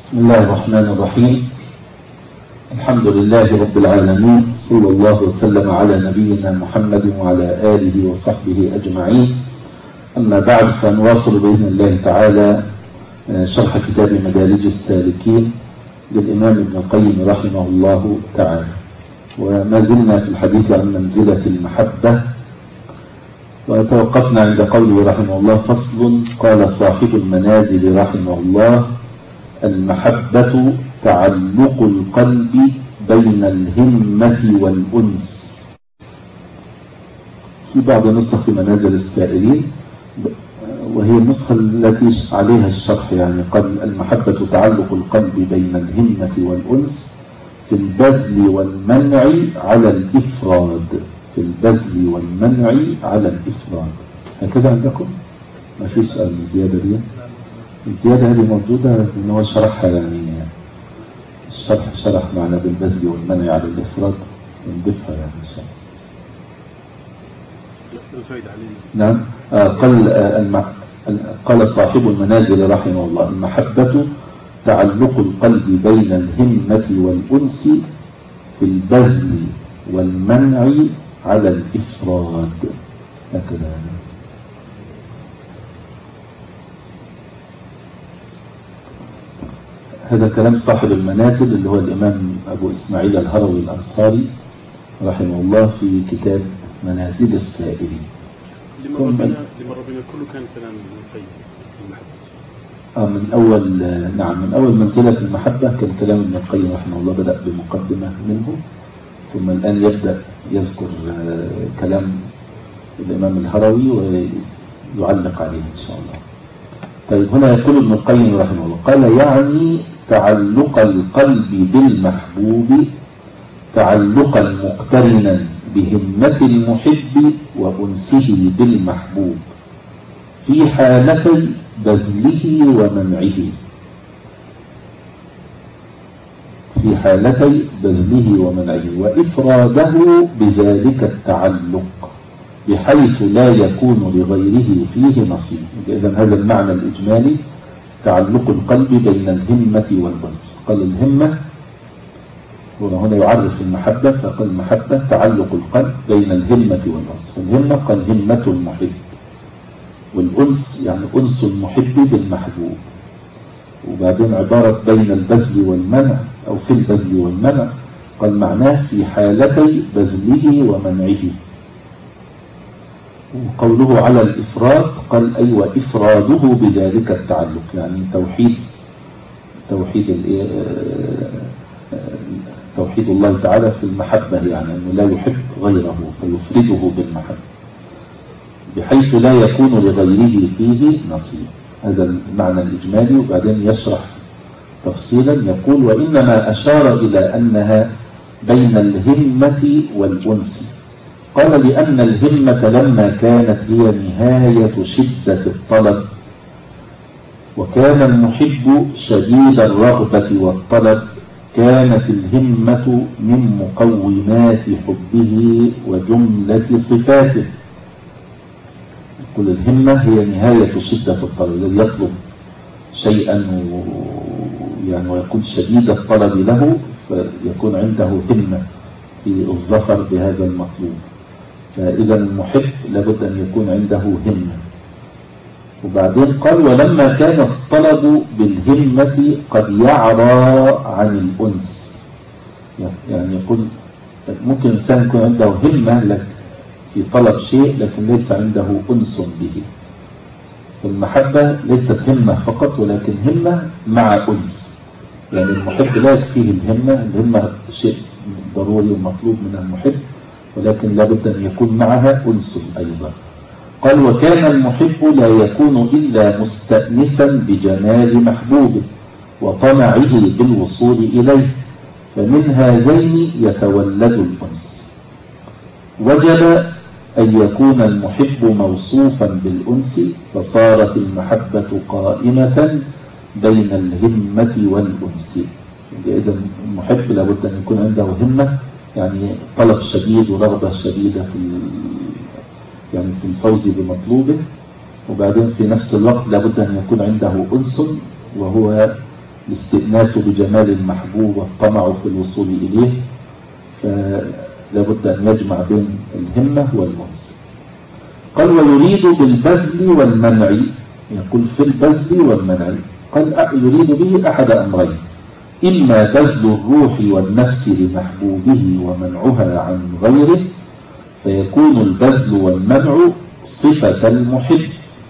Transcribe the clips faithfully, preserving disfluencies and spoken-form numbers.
بسم الله الرحمن الرحيم. الحمد لله رب العالمين، صلى الله وسلم على نبينا محمد وعلى آله وصحبه أجمعين. أما بعد، فنواصل بإذن الله تعالى شرح كتاب مدارج السالكين للإمام ابن القيم رحمه الله تعالى، وما زلنا في الحديث عن منزلة المحبة، وتوقفنا عند قوله رحمه الله: فصل. قال صاحب المنازل رحمه الله: المحبة تعلق القلب بين الهمة والأنس. في بعض نسخ في منازل السائلين، وهي النسخة التي عليها الشرح، يعني قال: المحبة تعلق القلب بين الهمة والأنس في البذل والمنع على الإفراد. في البذل والمنع على الإفراد. هكذا عندكم؟ ما فيش سؤال الزيادة دي؟ الزيادة هذه موجودة، إن هو شرحها، يعني الشرح شرح معنا بالبذل والمنع على الإفراد، نضيفها يعني إن شاء الله. نعم. آه قال آه الم... قال صاحب المنازل رحمه الله: المحبة تعلق القلب بين الهمة والأنس في البذل والمنع على الإفراد. هكذا. هذا كلام صاحب المنازل اللي هو الإمام أبو إسماعيل الهروي الأنصاري رحمه الله في كتاب منازل السائلين. لمر بنا لمر بنا كله كان كلام ابن القيم المحبة. آه من أول نعم من أول منزلة المحبة كان كلام ابن القيم رحمه الله، بدأ بمقدمة منه، ثم الآن يبدأ يذكر كلام الإمام الهروي ويعلق عليه إن شاء الله. طيب، هنا يقول ابن القيم رحمه الله: قال: يعني تعلق القلب بالمحبوب تعلقا مقترنا بهمة المحب وأنسه بالمحبوب في حالتي بذله ومنعه. في حالتي بذله ومنعه وإفراده بذلك التعلق بحيث لا يكون لغيره فيه نصيب. إذن هذا المعنى الإجمالي: تعلق القلب بين الهمة والأنس. قال الهمة، وهنا يعرف المحبة، فقال المحبة تعلق القلب بين الهمة والأنس. الهمة قال همة المحب، والأنس يعني أنس المحب بالمحبوب. وبعدين عبارة بين البذل والمنع أو في البذل والمنع، قال معناه في حالتي بذله ومنعه. وقوله على الإفراد قال: أي أيوة إفراده بذلك التعلق، يعني توحيد توحيد توحيد الله تعالى في المحبة، يعني أنه لا يحب غيره فيفرده بالمحبة بحيث لا يكون لغيره فيه نصيب. هذا المعنى الإجمالي. وبعدين يشرح تفصيلا يقول: وإنما أشار إلى أنها بين الهمة والأنس. قال: لأن الهمة لما كانت هي نهاية شدة الطلب، وكان المحب شديد الرغبة والطلب، كانت الهمة من مقومات حبه وجملة صفاته. يقول الهمة هي نهاية شدة الطلب، الذي يطلب شيئا يعني ويكون شديد الطلب له، فيكون عنده همة في الظفر بهذا المطلوب. فإذا المحب لابد أن يكون عنده همة. وبعدين قال: ولما كان الطلب بالهمة قد يعرى عن الأنس. يعني يقول ممكن الإنسان يكون عنده همة لك في طلب شيء، لكن ليس عنده أنس به. فالمحبة ليست همة فقط، ولكن همة مع أنس. يعني المحب لا يكفيه الهمة، الهمة شيء ضروري ومطلوب من المحب، ولكن لابد أن يكون معها أنس أيضا. قال: وكان المحب لا يكون إلا مستأنسا بجمال محبوبه وطمعه بالوصول إليه، فمن هذين يتولد الأنس. وجب أن يكون المحب موصوفا بالأنس، فصارت المحبة قائمة بين الهمة والأنس. إذا المحب لابد أن يكون عنده همة، يعني طلب شديد ورغبة شديدة في يعني في الفوز بمطلوبه، وبعدين في نفس الوقت لابد أن يكون عنده أنس، وهو الاستئناس بجمال المحبوب والطمع في الوصول إليه، فلا بد أن يجمع بين الهمة والأنس. قال ويريد بالبذل والمنع، يقول في البذل والمنع، قال يريد به أحد أمرين: إما بذل الروح والنفس لمحبوبه ومنعها عن غيره، فيكون البذل والمنع صفة المحب،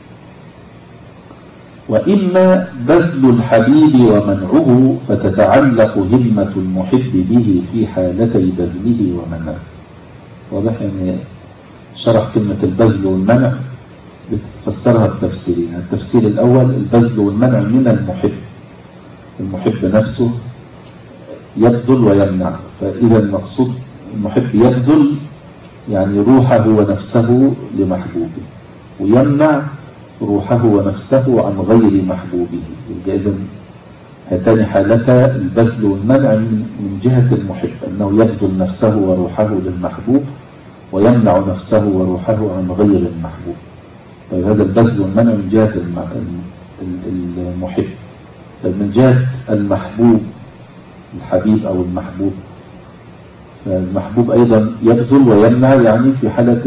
وإما بذل الحبيب ومنعه، فتتعلق همة المحب به في حالتي بذله ومنعه. واضح؟ يعني شرح كلمة البذل والمنع بتفسرها بتفسيرين. التفسير الأول: البذل والمنع من المحب، المحب نفسه يبذل ويمنع، فإذا المقصود المحب يبذل يعني روحه ونفسه لمحبوبه، ويمنع روحه ونفسه عن غير محبوبه. إذن هاتان حالتا البذل والمنع من جهة المحب، أنه يبذل نفسه وروحه للمحبوب ويمنع نفسه وروحه عن غير المحبوب. طيب هذا البذل والمنع من جهة المحب. طيب من جهة المحبوب الحبيب أو المحبوب، فالمحبوب أيضا يبذل ويمنع، يعني في حالة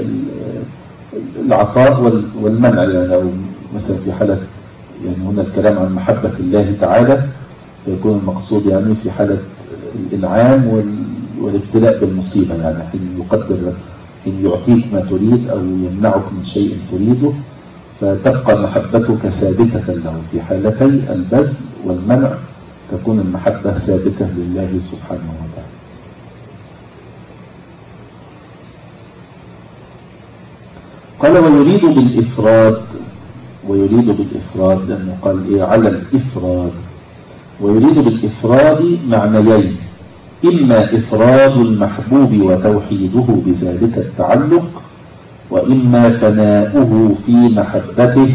العطاء والمنع، يعني أو مثلا في حالة، يعني هنا الكلام عن محبة الله تعالى، فيكون المقصود يعني في حالة الإنعام والابتلاء بالمصيبة، يعني حين يقدر، حين يعطيك ما تريد أو يمنعك من شيء تريده، فتبقى محبتك ثابتة له. في حالتي البذل والمنع تكون المحبة ثابتة لله سبحانه وتعالى. قال ويريد بالإفراد، ويريد بالإفراد لأنه قال إيه على الإفراد، ويريد بالإفراد معنيين: إما إفراد المحبوب وتوحيده بذلك التعلق، وإما فناؤه في محبته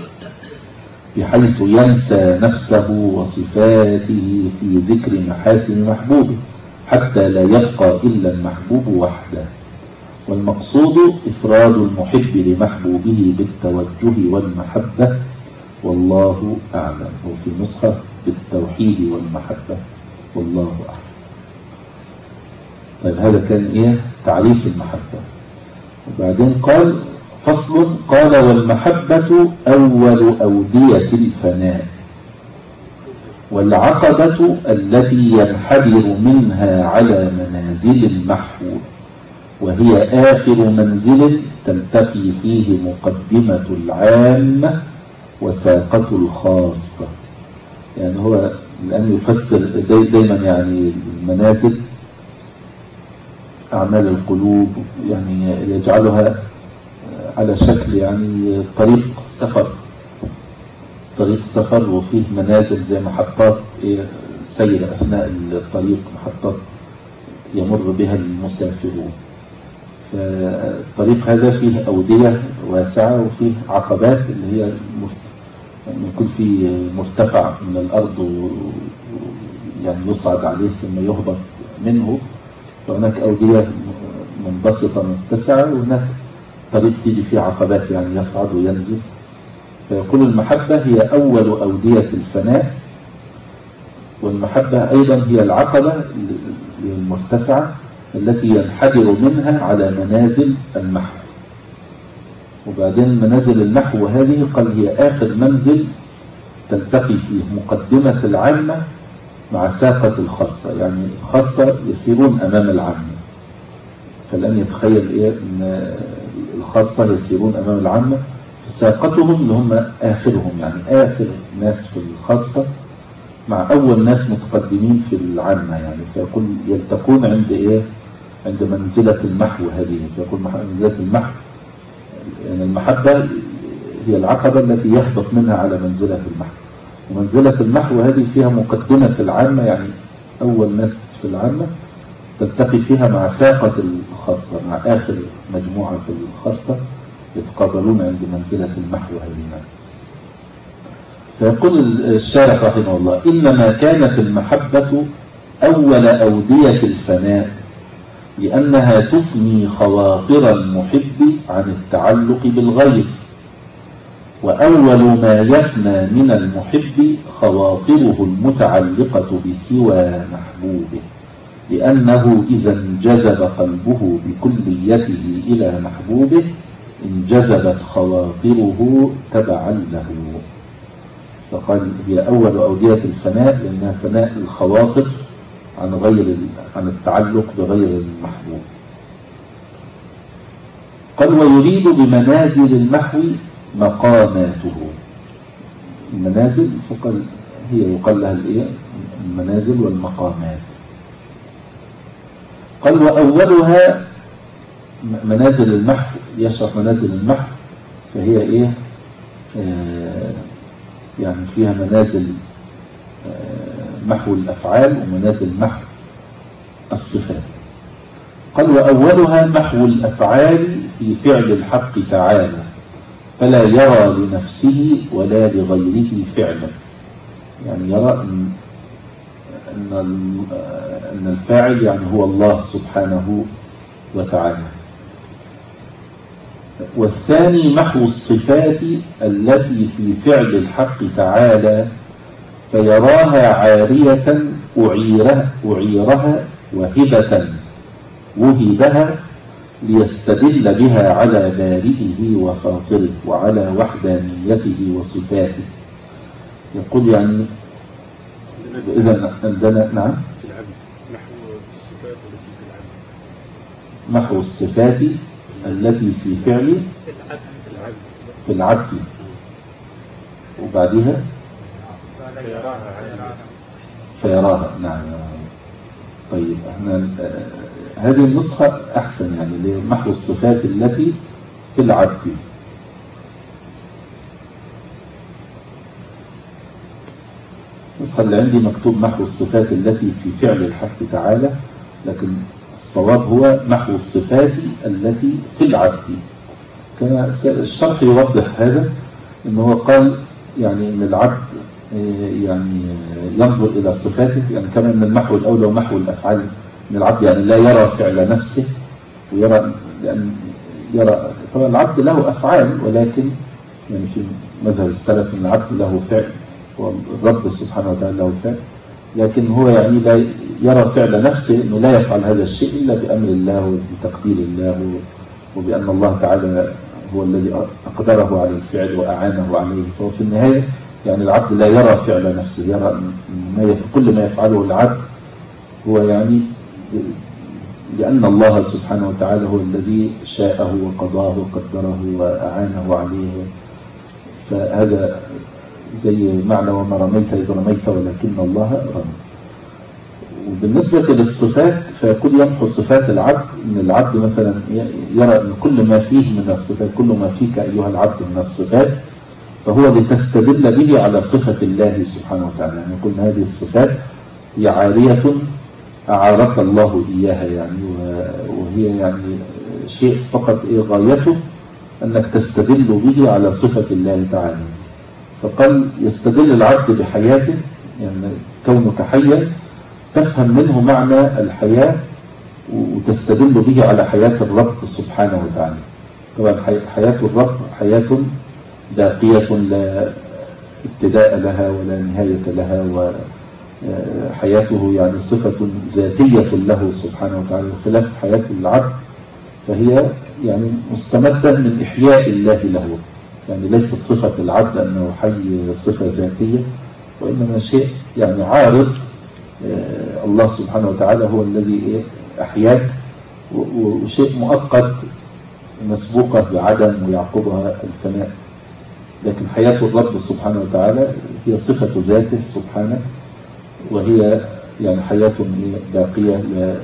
بحيث ينسى نفسه وصفاته في ذكر محاسن محبوبه حتى لا يبقى إلا المحبوب وحده. والمقصود إفراد المحب لمحبوبه بالتوجه والمحبة، والله أعلم. وفي نسخة بالتوحيد والمحبة، والله أعلم. طيب هذا كان إيه تعريف المحبة. وبعدين قال فصل، قال والمحبة أول أودية الفناء، والعقبة التي ينحدر منها على منازل المحبوب، وهي آخر منزل تلتقي فيه مقدمة العامة وساقة الخاصة. يعني هو الآن يفسر داي دايما يعني المنازل أعمال القلوب، يعني يجعلها على شكل يعني طريق سفر، طريق سفر وفيه منازل زي محطات سير أثناء الطريق، محطات يمر بها المسافرون. فالطريق هذا فيه أودية واسعة وفيه عقبات اللي هي يكون فيه مرتفع من الأرض يعني يصعد عليه ثم يهبط منه، وهناك أودية منبسطة متسعة، وهناك طريق تيجي فيه عقبات يعني يصعد وينزل. فيقول المحبة هي أول أودية الفناء، والمحبة أيضا هي العقبة المرتفعة التي ينحدر منها على منازل المحو. وبعدين منازل المحو هذه قال هي آخر منزل تلتقي فيه مقدمة العامة مع ساقة الخاصة، يعني خاصة يسيرون أمام العامة. فالآن يتخيل إيه أن الخاصة يسيرون أمام العامة، ساقتهم اللي هم آخرهم، يعني آخر ناس في الخاصة مع أول ناس متقدمين في العامة، يعني فيقول يلتقون عند إيه؟ عند منزلة المحو هذه. فيقول منزلة المحو يعني المحبة هي العقبة التي يهبط منها على منزلة المحو، ومنزلة المحو هذه فيها مقدمة العامة، يعني أول ناس في العامة تلتقي فيها مع ساقة الخاصة، مع آخر مجموعة في الخاصة يتقابلون عند منزلة المحو هذه. فيقول الشارح رحمه الله: إنما كانت المحبة أول أودية الفناء لأنها تفني خواطر المحب عن التعلق بالغير، وأول ما يفنى من المحب خواطره المتعلقة بسوى محبوبه، لأنه إذا انجذب قلبه بكليته إلى محبوبه انجذبت خواطره تبعا له. فقال هي أول أودية الفناء لأنها فناء الخواطر عن غير عن التعلق بغير المحبوب. قال ويريد بمنازل المحو مقاماته. المنازل فقال هي يقال لها الايه؟ المنازل والمقامات. قال وأولها منازل المحو، يشرح منازل المحو فهي ايه؟ آه يعني فيها منازل آه محو الأفعال ومنازل محو الصفات. قال وأولها محو الأفعال في فعل الحق تعالى، فلا يرى لنفسه ولا لغيره فعلا. يعني يرى أن أن الفاعل يعني هو الله سبحانه وتعالى. والثاني محو الصفات التي في فعل الحق تعالى، فيراها عارية أعيرها, أعيرها وهبة وهبها ليستدل بها على بارئه وخاطره وعلى وحدانيته وصفاته. يقول يعني إذا عندنا نعم محو الصفات التي في فعل في العبد وبعدها فيراها. نعم. طيب احنا هذه النسخة أحسن يعني لمحو الصفات التي في العبد. النسخة اللي عندي مكتوب محو الصفات التي في فعل الحق تعالى، لكن الصواب هو محو الصفات التي في العبد. كان الشرح يوضح هذا، إنه قال يعني إن العبد يعني ينظر إلى صفاته، يعني كما أن المحو الأولى ومحو الأفعال من العبد يعني لا يرى فعل نفسه ويرى، لأن يرى طبعا العبد له أفعال، ولكن يعني في مذهب السلف أن العبد له فعل والرب سبحانه وتعالى له فعل، لكن هو يعني لا يرى فعل نفسه، أنه لا يفعل هذا الشيء إلا بأمر الله وبتقدير الله، وبأن الله تعالى هو الذي أقدره على الفعل وأعانه عليه. فهو في النهاية يعني العبد لا يرى فعل نفسه، يرى ما كل ما يفعله العبد هو يعني لأن الله سبحانه وتعالى هو الذي شاءه وقضاه وقدره وأعانه عليه. فهذا زي معنى وما رميت إذ رميت ولكن الله رمى. وبالنسبة للصفات فيقول يمحو صفات العبد، إن العبد مثلا يرى أن كل ما فيه من الصفات، كل ما فيك أيها العبد من الصفات فهو لتستدل به على صفة الله سبحانه وتعالى. يعني يقول هذه الصفات هي عارية أعارك الله إياها، يعني وهي يعني شيء فقط إيه غايته أنك تستدل به على صفة الله تعالى. فقال يستدل العبد بحياته، يعني كونك حيا تفهم منه معنى الحياة وتستدل به على حياة الرب سبحانه وتعالى. طبعا حياة الرب حياة باقية لا ابتداء لها ولا نهاية لها، وحياته يعني صفة ذاتية له سبحانه وتعالى، خلاف حياة العبد فهي يعني مستمدة من إحياء الله له. يعني ليست صفة العبد أنه حي صفة ذاتية، وإنما شيء يعني عارض. الله سبحانه وتعالى هو الذي أحياك، وشيء مؤقت مسبوقة بعدم ويعقبها الفناء. لكن حياة الرب سبحانه وتعالى هي صفة ذاته سبحانه، وهي يعني حياة باقية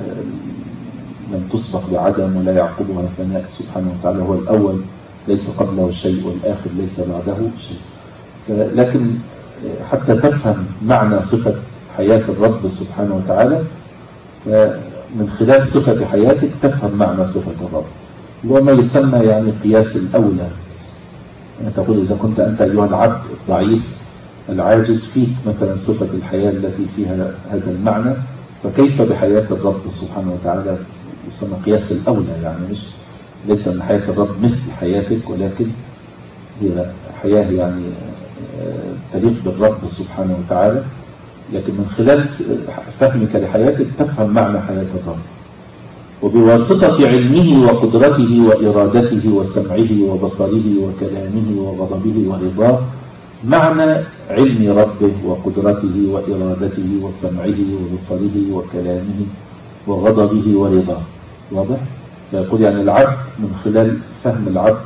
لم تسبق بعدم ولا يعقبها فناء سبحانه وتعالى. هو الأول ليس قبله شيء والآخر ليس بعده شيء. لكن حتى تفهم معنى صفة حياة الرب سبحانه وتعالى، فمن خلال صفة حياتك تفهم معنى صفة الرب، وما يسمى يعني قياس الأولى. يعني تقول إذا كنت أنت أيها العبد الضعيف العاجز فيك مثلا صفة الحياة التي فيها هذا المعنى، فكيف بحياة الرب سبحانه وتعالى؟ يسمى قياس الأولى، يعني مش ليس أن حياة الرب مثل حياتك، ولكن هي حياة يعني تليق بالرب سبحانه وتعالى، لكن من خلال فهمك لحياتك تفهم معنى حياة الرب. وبواسطة علمه وقدرته وإرادته وسمعه وبصره وكلامه وغضبه ورضاه، معنى علم ربه وقدرته وإرادته وسمعه وبصره وكلامه وغضبه ورضاه. واضح؟ فيقول يعني العبد من خلال فهم العبد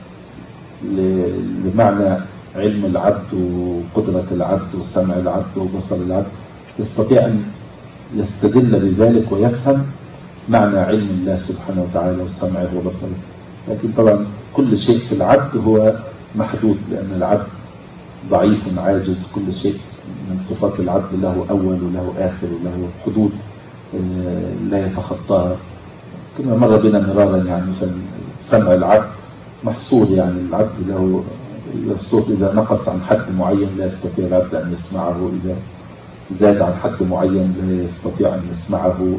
لمعنى علم العبد وقدرة العبد وسمع العبد وبصر العبد يستطيع أن يستدل بذلك ويفهم معنى علم الله سبحانه وتعالى وسمعه وبصره. لكن طبعا كل شيء في العبد هو محدود، لأن العبد ضعيف عاجز. كل شيء من صفات العبد له أول وله آخر وله حدود لا يتخطاها. كما مر بنا مرارا يعني مثلا سمع العبد محصور، يعني العبد له الصوت إذا نقص عن حد معين لا يستطيع العبد أن يسمعه، إذا زاد عن حد معين لا يستطيع أن يسمعه.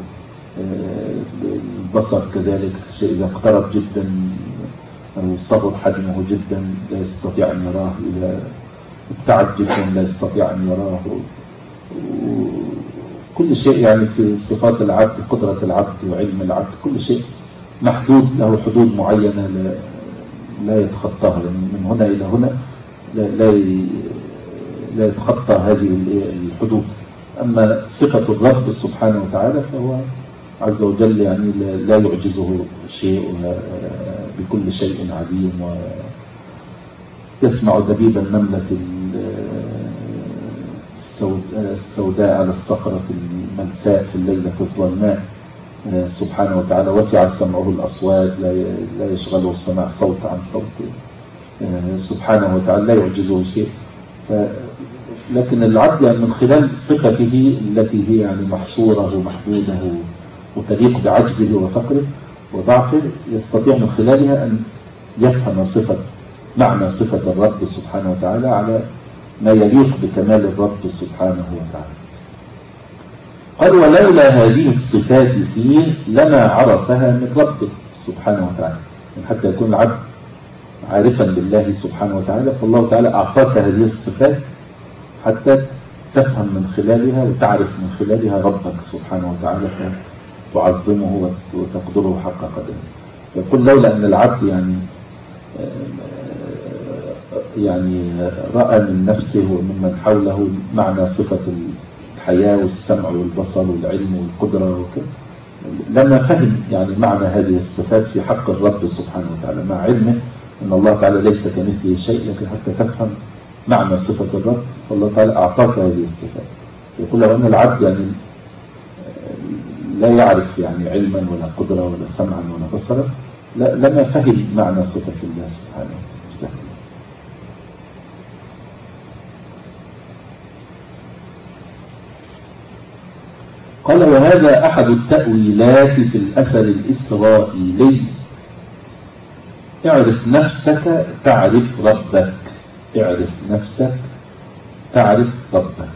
البصر كذلك، الشيء إذا اقترب جدا أو صغر حجمه جدا لا يستطيع أن يراه، إذا ابتعد جدا لا يستطيع أن يراه. كل شيء يعني في صفات العبد، قدرة العبد وعلم العبد، كل شيء محدود له حدود معينة لا, لا يتخطاها. من هنا إلى هنا لا, لا, لا يتخطى هذه الحدود. أما صفة الرب سبحانه وتعالى فهو عز وجل يعني لا يعجزه شيء، بكل شيء عليم، ويسمع دبيب النملة السوداء على الصخرة الملساء في الليلة الظلماء سبحانه وتعالى. وسع سمعه الأصوات، لا يشغله سماع صوت عن صوت سبحانه وتعالى، لا يعجزه شيء. لكن العبد يعني من خلال صفته التي هي يعني محصورة ومحدودة وتليق بعجزه وفقره وضعفه، يستطيع من خلالها أن يفهم صفة معنى صفة الرب سبحانه وتعالى على ما يليق بكمال الرب سبحانه وتعالى. قال ولولا هذه الصفات فيه لما عرفها من ربه سبحانه وتعالى. يعني حتى يكون العبد عارفا بالله سبحانه وتعالى، فالله تعالى أعطاك هذه الصفات حتى تفهم من خلالها وتعرف من خلالها ربك سبحانه وتعالى، تعظمه وتقدره حق قدره. يقول لولا أن العبد يعني يعني رأى من نفسه ومن حوله معنى صفة الحياة والسمع والبصر والعلم والقدرة وكذا، لما فهم يعني معنى هذه الصفات في حق الرب سبحانه وتعالى، مع علمه أن الله تعالى ليس كمثله شيء، لكن حتى تفهم معنى صفة الرب فالله تعالى أعطاك هذه الصفات. يقول لو أن العبد يعني لا يعرف يعني علما ولا قدرة ولا سمعا ولا بصرا لما فهم معنى صفة الله سبحانه وتعالى. قال وهذا أحد التأويلات في الأثر الإسرائيلي. اعرف نفسك تعرف ربك، اعرف نفسك تعرف ربك.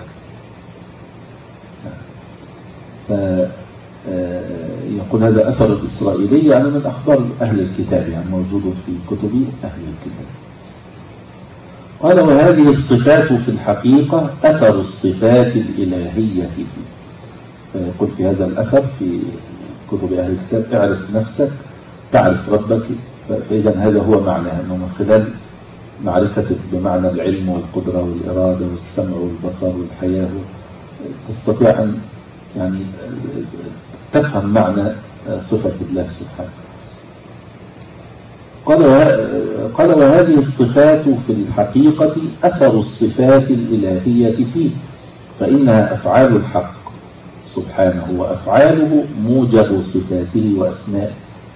فيقول هذا أثر الإسرائيلي يعني من أخبار أهل الكتاب، يعني موجود في كتب أهل الكتاب. قال وهذه الصفات في الحقيقة أثر الصفات الإلهية فيه. فيقول في هذا الأثر في كتب أهل الكتاب اعرف نفسك تعرف ربك. فإذا هذا هو معناه، أنه من خلال معرفتك بمعنى العلم والقدرة والإرادة والسمع والبصر والحياة تستطيع أن يعني تفهم معنى صفة الله سبحانه. قال قال وهذه الصفات في الحقيقة أثر الصفات الإلهية فيه، فإنها أفعال الحق سبحانه، وأفعاله موجب صفاته وأسمائه.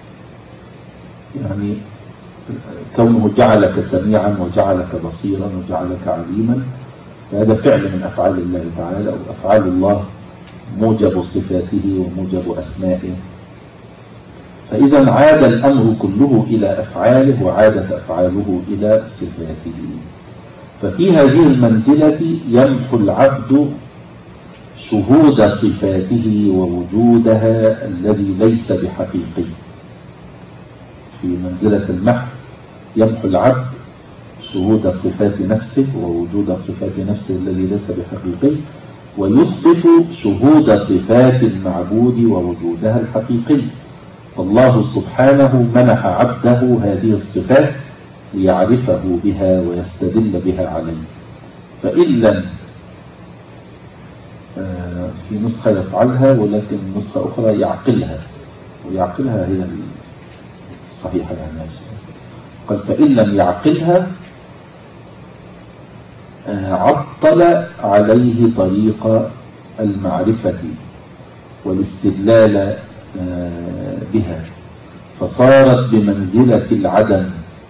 يعني كونه جعلك سميعا وجعلك بصيرا وجعلك عليما، فهذا فعل من أفعال الله تعالى، وأفعال الله موجب صفاته وموجب أسمائه. فإذا عاد الأمر كله إلى أفعاله، وعادت أفعاله إلى صفاته. ففي هذه المنزلة يمحو العبد شهود صفاته ووجودها الذي ليس بحقيقي. في منزلة المحو يمحو العبد شهود صفات نفسه ووجود صفات نفسه الذي ليس بحقيقي، ويثبت شهود صفات المعبود ووجودها الحقيقي. فالله سبحانه منح عبده هذه الصفات ليعرفه بها ويستدل بها عليه. فإن لم في نسخة يفعلها ولكن نسخة أخرى يعقلها، ويعقلها هي الصحيحة يعني. قال فإن لم يعقلها عطل عليه طريق المعرفة والاستدلال بها، فصارت بمنزلة العدم.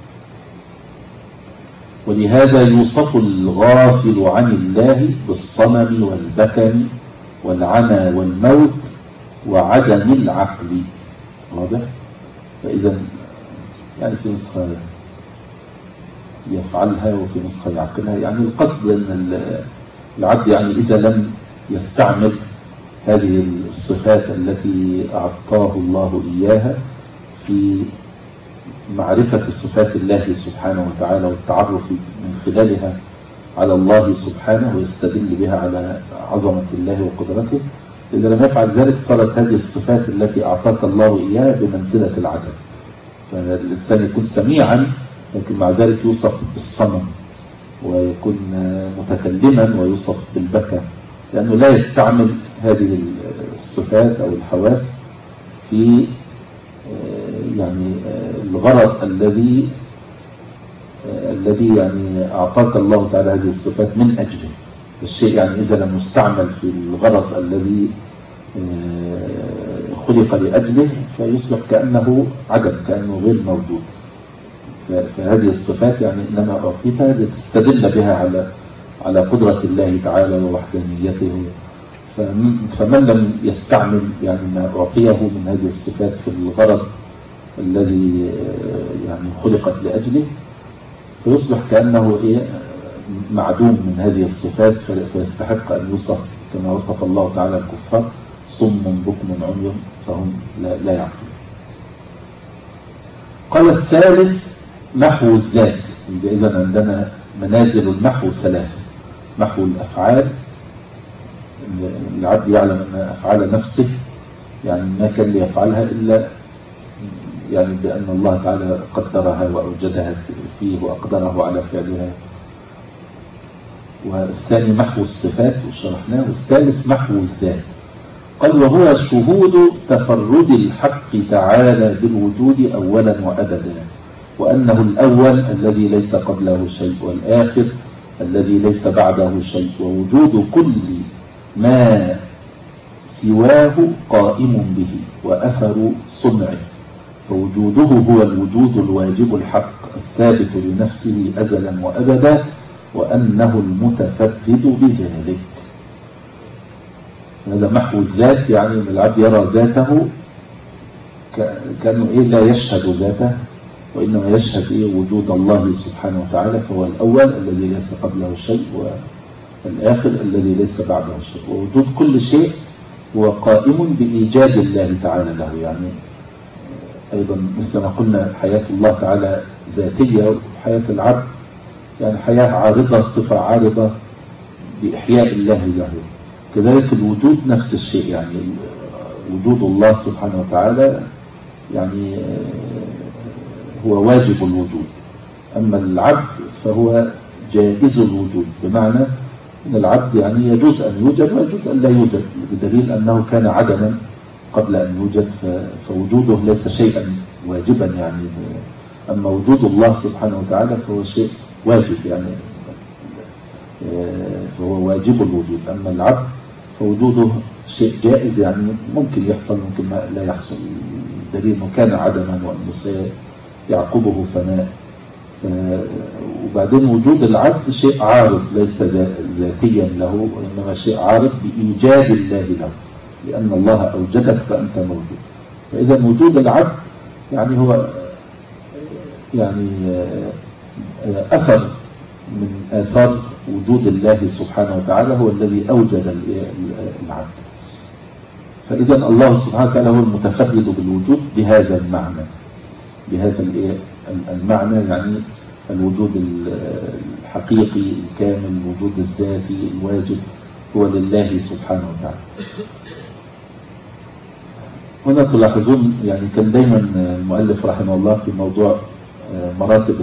ولهذا يوصف الغافل عن الله بالصمم والبكم والعمى والموت وعدم العقل. واضح؟ فإذا يعني في نسخة يفعلها وفي نسخة يعقلها. يعني القصد أن العبد يعني إذا لم يستعمل هذه الصفات التي أعطاه الله إياها في معرفة صفات الله سبحانه وتعالى والتعرف من خلالها على الله سبحانه ويستدل بها على عظمة الله وقدرته، إذا لم يفعل ذلك صارت هذه الصفات التي أعطاك الله إياها بمنزلة العدم. فالإنسان يكون سميعا لكن مع ذلك يوصف بالصمم، ويكون متكلما ويوصف بالبكى، لأنه لا يستعمل هذه الصفات أو الحواس في يعني الغرض الذي الذي يعني أعطاك الله تعالى هذه الصفات من أجله. الشيء يعني إذا لم يستعمل في الغرض الذي خلق لأجله فيصبح كأنه عدم، كأنه غير موجود. فهذه الصفات يعني إنما أعطيتها لتستدل بها على على قدرة الله تعالى ووحدانيته. فمن لم يستعمل يعني ما أعطيه من هذه الصفات في الغرض الذي يعني خلقت لأجله فيصبح كأنه إيه معدوم من هذه الصفات، فيستحق أن يوصف كما وصف الله تعالى الكفار صم بكم عمي فهم لا, لا يعقلون. قال الثالث محو الذات. إذا عندنا منازل المحو ثلاثة: محو الأفعال، العبد يعلم أن أفعال نفسه يعني ما كان ليفعلها إلا يعني بأن الله تعالى قدرها وأوجدها فيه وأقدره على فعلها. والثاني محو الصفات وشرحناه. والثالث محو الذات. قال وهو شهود تفرد الحق تعالى بالوجود أولا وأبدا، وأنه الأول الذي ليس قبله شيء، والآخر الذي ليس بعده شيء، ووجود كل ما سواه قائم به وأثر صنعه، فوجوده هو الوجود الواجب الحق الثابت لنفسه أزلا وأبدا، وأنه المتفرد بذلك. هذا محو الذات، يعني أن العبد يرى ذاته كأنه إيه لا يشهد ذاته، وإنما يشهد إيه وجود الله سبحانه وتعالى، فهو الأول الذي ليس قبله شيء، والآخر الذي ليس بعده شيء، ووجود كل شيء هو قائم بإيجاد الله تعالى له. يعني أيضا مثل ما قلنا حياة الله تعالى ذاتية، وحياة العبد يعني حياة عارضة، صفة عارضة بإحياء الله له. كذلك الوجود نفس الشيء، يعني وجود الله سبحانه وتعالى يعني هو واجب الوجود، أما العبد فهو جائز الوجود، بمعنى أن العبد يعني يجوز أن يوجد ويجوز أن لا يوجد، بدليل أنه كان عدما قبل أن يوجد، فوجوده ليس شيئا واجبا يعني. أما وجود الله سبحانه وتعالى فهو شيء واجب، يعني فهو واجب الوجود. أما العبد فوجوده شيء جائز، يعني ممكن يحصل ممكن ما لا يحصل، دليل أنه كان عدما وأنه سيعقبه فناء. وبعدين وجود العبد شيء عارض ليس ذاتيا له، وإنما شيء عارض بإيجاد الله له، لأن الله أوجدك فأنت موجود. فإذا وجود العبد يعني هو يعني أثر من آثار وجود الله سبحانه وتعالى، هو الذي أوجد العبد. فإذا الله سبحانه وتعالى هو المتفرد بالوجود بهذا المعنى، بهذا المعنى يعني الوجود الحقيقي الكامل، الوجود الذاتي الواجب هو لله سبحانه وتعالى. هنا تلاحظون يعني كان دايما المؤلف رحمه الله في موضوع مراتب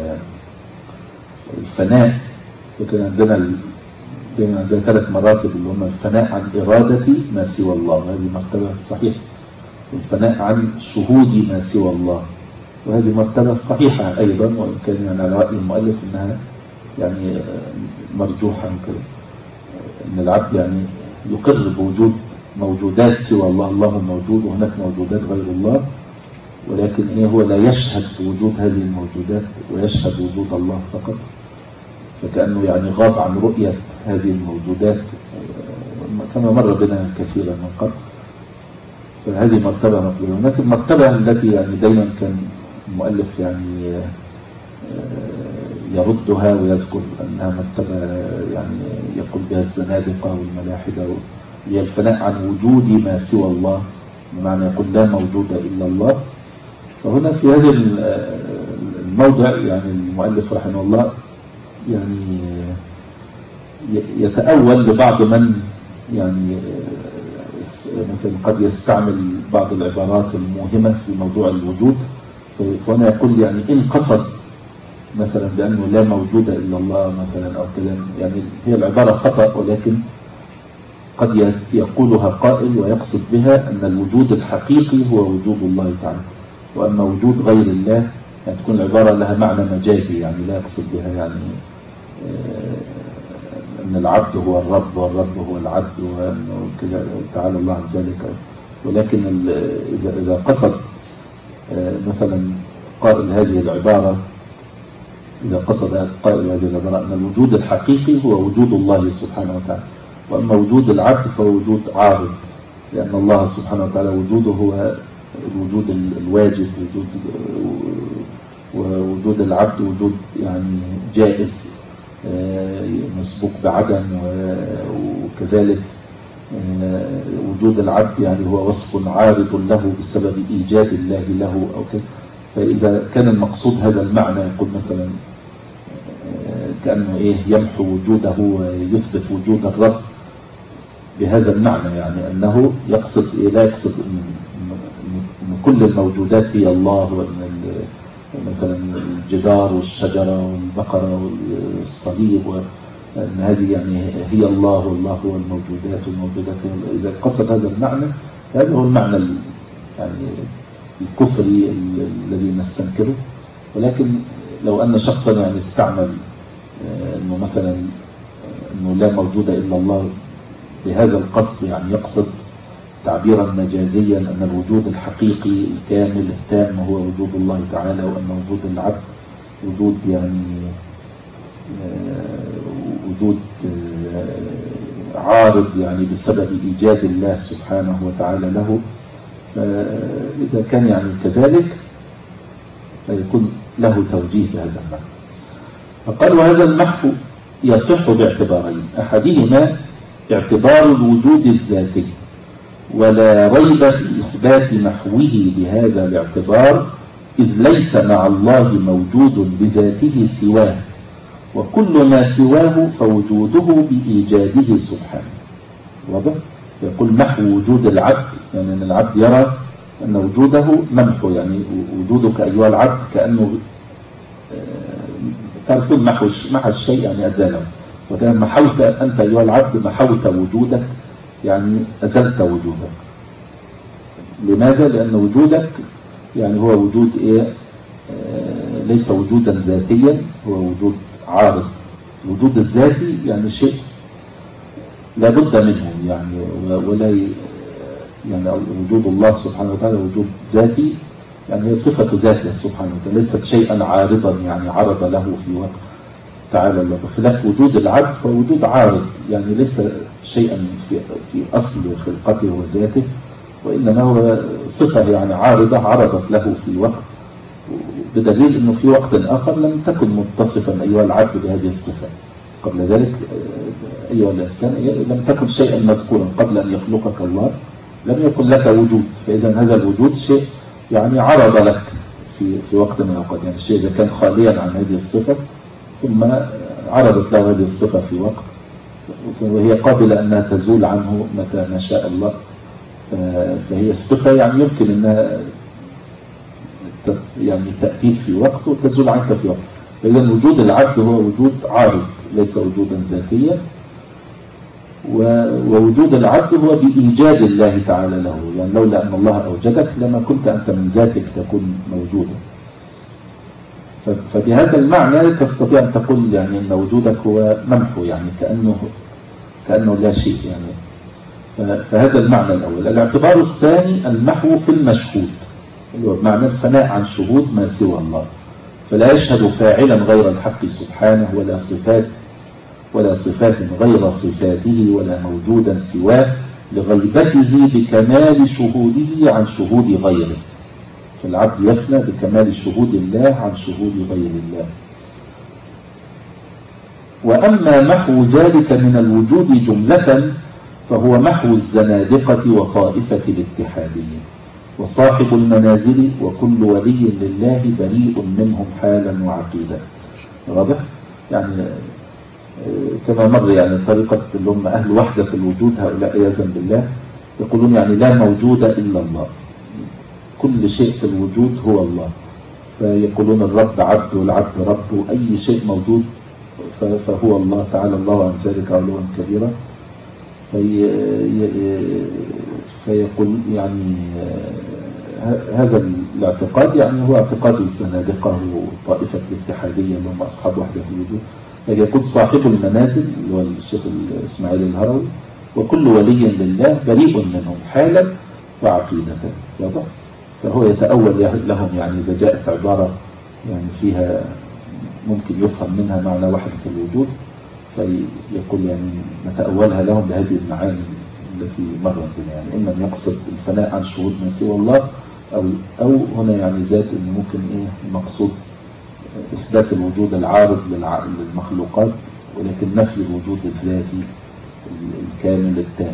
الفناء، فكان عندنا دايما عندنا ثلاث مراتب اللي هم الفناء عن إرادة ما سوى الله، وهذه مرتبة صحيحة، والفناء عن شهود ما سوى الله، وهذه مرتبة صحيحة أيضا، وإن كان يعني على رأي المؤلف أنها يعني مرجوحة كده، أن العبد يعني يقر بوجود موجودات سوى الله، الله موجود وهناك موجودات غير الله، ولكن إيه هو لا يشهد بوجود هذه الموجودات ويشهد وجود الله فقط، فكأنه يعني غاب عن رؤية هذه الموجودات كما مر بنا كثيرا من قبل. فهذه مرتبة مقبولة. هناك المرتبة التي يعني دايما كان المؤلف يعني يردها ويذكر أنها مرتبة يعني يقول بها الزنادقة والملاحدة، هي الفناء عن وجود ما سوى الله، بمعنى يقول لا موجود إلا الله. فهنا في هذا الموضع يعني المؤلف رحمه الله يعني يتأول لبعض من يعني مثل قد يستعمل بعض العبارات الموهمة في موضوع الوجود، فهنا يقول يعني إن قصد مثلا بأنه لا موجود إلا الله مثلا أو كلام، يعني هي العبارة خطأ، ولكن قد يقولها قائل ويقصد بها أن الوجود الحقيقي هو وجود الله تعالى، وأما وجود غير الله يعني تكون العبارة لها معنى مجازي، يعني لا يقصد بها يعني أن العبد هو الرب والرب هو العبد وأنه كذا تعالى الله عن ذلك. ولكن إذا قصد مثلا قائل هذه العبارة إذا قصد قائل هذه العبارة أن الوجود الحقيقي هو وجود الله سبحانه وتعالى، وأما وجود العبد فهو وجود عارض، لأن الله سبحانه وتعالى وجوده هو الوجود الواجب، وجود ووجود العبد وجود يعني جائز مسبوق بعدم، وكذلك وجود العبد يعني هو وصف عارض له بسبب إيجاد الله له أو كذا. فإذا كان المقصود هذا المعنى يقول مثلا كأنه إيه يمحو وجوده ويثبت وجود الرب بهذا المعنى، يعني أنه يقصد إيه لا يقصد أن كل الموجودات هي الله، وأن مثلا الجدار والشجرة والبقرة والصليب وأن هذه يعني هي الله والله هو الموجودات والموجودات. إذا قصد هذا المعنى هذا هو المعنى يعني الكفري الذي نستنكره. ولكن لو أن شخصا يعني استعمل أنه مثلا أنه لا موجود إلا الله بهذا القصد، يعني يقصد تعبيرا مجازيا أن الوجود الحقيقي الكامل التام هو وجود الله تعالى، وأن وجود العبد وجود يعني وجود عارض يعني بسبب إيجاد الله سبحانه وتعالى له. فإذا كان يعني كذلك فيكون له توجيه بهذا المعنى. فقال وهذا المحو يصح باعتبارين، أحدهما اعتبار الوجود الذاتي، ولا ريب في إثبات محوه بهذا الاعتبار، إذ ليس مع الله موجود بذاته سواه، وكل ما سواه فوجوده بإيجاده سبحانه. واضح؟ يقول محو وجود العبد، يعني أن العبد يرى أن وجوده ممحو، يعني وجودك أيها العبد كأنه تعرفون محو محو الشيء يعني أزاله، وكان محوت أنت أيها العبد محوت وجودك يعني أزلت وجودك. لماذا؟ لأن وجودك يعني هو وجود إيه؟ آه ليس وجودا ذاتيا، هو وجود عارض. الوجود الذاتي يعني شيء لا بد منه، يعني ولا يعني وجود الله سبحانه وتعالى وجود ذاتي، يعني هي صفة ذاته سبحانه وتعالى، ليست شيئا عارضا يعني عرض له في وقت تعالى الله، بخلاف وجود العبد فوجود عارض، يعني ليس شيئا في, في أصل خلقته وذاته، وإنما هو صفة يعني عارضة عرضت له في وقت، بدليل أنه في وقت آخر لم تكن متصفا أيها العبد بهذه الصفة. قبل ذلك أيها الإنسان لم تكن شيئا مذكورا، قبل أن يخلقك الله لم يكن لك وجود، فإذا هذا الوجود شيء يعني عرض لك في في وقت من الأوقات. يعني الشيء إذا كان خاليا عن هذه الصفة ثم عرضت له هذه الصفة في وقت وهي قابلة أنها تزول عنه متى ما شاء الله، فهي الصفة يعني يمكن أنها يعني تأتيك في وقت وتزول عنك في وقت. فإذا وجود العبد هو وجود عارض ليس وجودا ذاتيا، ووجود العبد هو بإيجاد الله تعالى له. يعني لولا أن الله أوجدك لما كنت أنت من ذاتك تكون موجودا. فبهذا المعنى تستطيع أن تقول يعني أن وجودك هو منحو، يعني كأنه كأنه لا شيء يعني. فهذا المعنى الأول. الاعتبار الثاني المحو في المشهود، اللي هو بمعنى الفناء عن شهود ما سوى الله، فلا يشهد فاعلا غير الحق سبحانه ولا صفات ولا صفات غير صفاته ولا موجودا سواه لغيبته بكمال شهوده عن شهود غيره. فالعبد يفنى بكمال شهود الله عن شهود غير الله. وأما محو ذلك من الوجود جملة فهو محو الزنادقة وطائفة الاتحادية وصاحب المنازل وكل ولي لله بريء منهم حالا وعقيدا. واضح؟ يعني كما مر يعني طريقة اللي هم أهل وحدة الوجود هؤلاء عياذا بالله يقولون يعني لا موجود إلا الله، كل شيء في الوجود هو الله. فيقولون الرب عبد والعبد رب، وأي شيء موجود فهو الله تعالى الله عن ذلك علوا كبيرا. في فيقول يعني هذا الاعتقاد يعني هو اعتقاد الزنادقة وطائفة الاتحادية اللي هم أصحاب وحدة الوجود. فيقول صاحب المنازل اللي هو الشيخ إسماعيل الهروي وكل ولي لله بريء منهم حالا وعقيدة. واضح؟ فهو يتأول لهم يعني إذا جاءت عبارة يعني فيها ممكن يفهم منها معنى وحدة الوجود فيقول يعني نتأولها لهم بهذه المعاني التي مرت بنا. يعني إما أن يقصد الفناء عن شهود من سوى الله أو أو هنا يعني ذات إن ممكن إيه المقصود إثبات الوجود العارض للمخلوقات ولكن نفي الوجود الذاتي الكامل التام.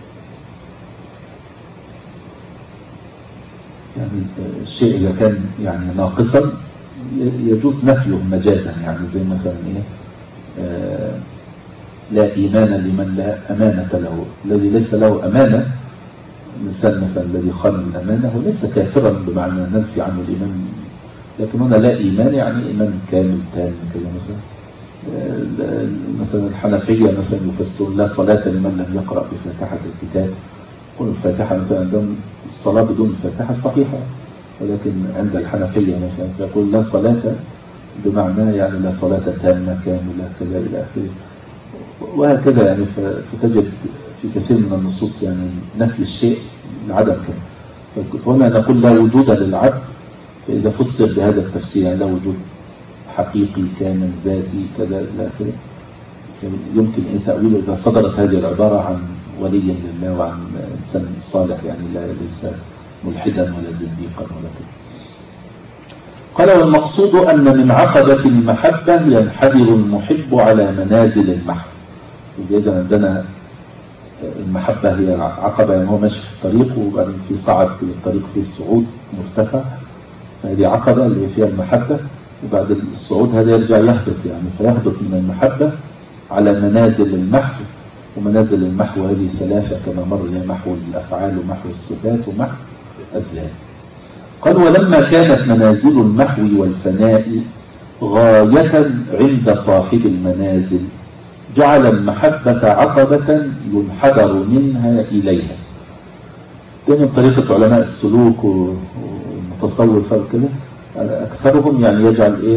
يعني الشيء إذا كان يعني ناقصا يجوز نفيه مجازا، يعني زي مثلا إيه آه لا إيمان لمن لا أمانة له. الذي ليس له أمانة الإنسان مثلا الذي خان الأمانة هو ليس كافرا بمعنى ننفي عنه الإيمان، لكن هنا لا إيمان يعني إيمان كامل تام كده. مثلا آه مثلا الحنفية مثلا يفسرون لا صلاة لمن لم يقرأ بفاتحة الكتاب. يقول الفاتحة مثلا عندهم الصلاة بدون الفاتحة صحيحة، ولكن عند الحنفية مثلا يقول لا صلاة بمعنى يعني لا صلاة تامة كاملة كذا إلى آخره. وهكذا يعني فتجد في كثير من النصوص يعني نفي الشيء لعدم كامل. فهنا نقول لا وجود للعبد، فإذا فسر بهذا التفسير يعني لا وجود حقيقي كامل ذاتي كذا إلى آخره يمكن أن تأويله إذا صدرت هذه العبارة عن ولي لله وعن إنسان صالح يعني لا ليس ملحدا ولا زنديقا ولا كذا. قال والمقصود أن من عقبة المحبة ينحدر المحب على منازل المحب. يبقى عندنا المحبة هي عقبة، يعني هو ماشي في الطريق وبعدين في صعد في الطريق في الصعود مرتفع، فهذه عقبة اللي فيها المحبة، وبعد الصعود هذا يرجع يهبط يعني فيهبط من المحبة على منازل المحو. ومنازل المحو هذه ثلاثة كما مر، هي محو الأفعال ومحو الصفات ومحو الذات. قال ولما كانت منازل المحو والفناء غاية عند صاحب المنازل جعل المحبة عقبة ينحدر منها إليها. ده من طريقة علماء السلوك والمتصوف وكده، أكثرهم يعني يجعل إيه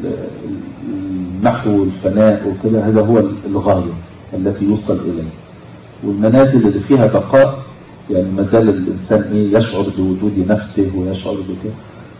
المحو والفناء وكده هذا هو الغاية التي يوصل إليه، والمنازل اللي فيها بقاء يعني ما زال الإنسان إيه يشعر بوجود نفسه ويشعر بكده،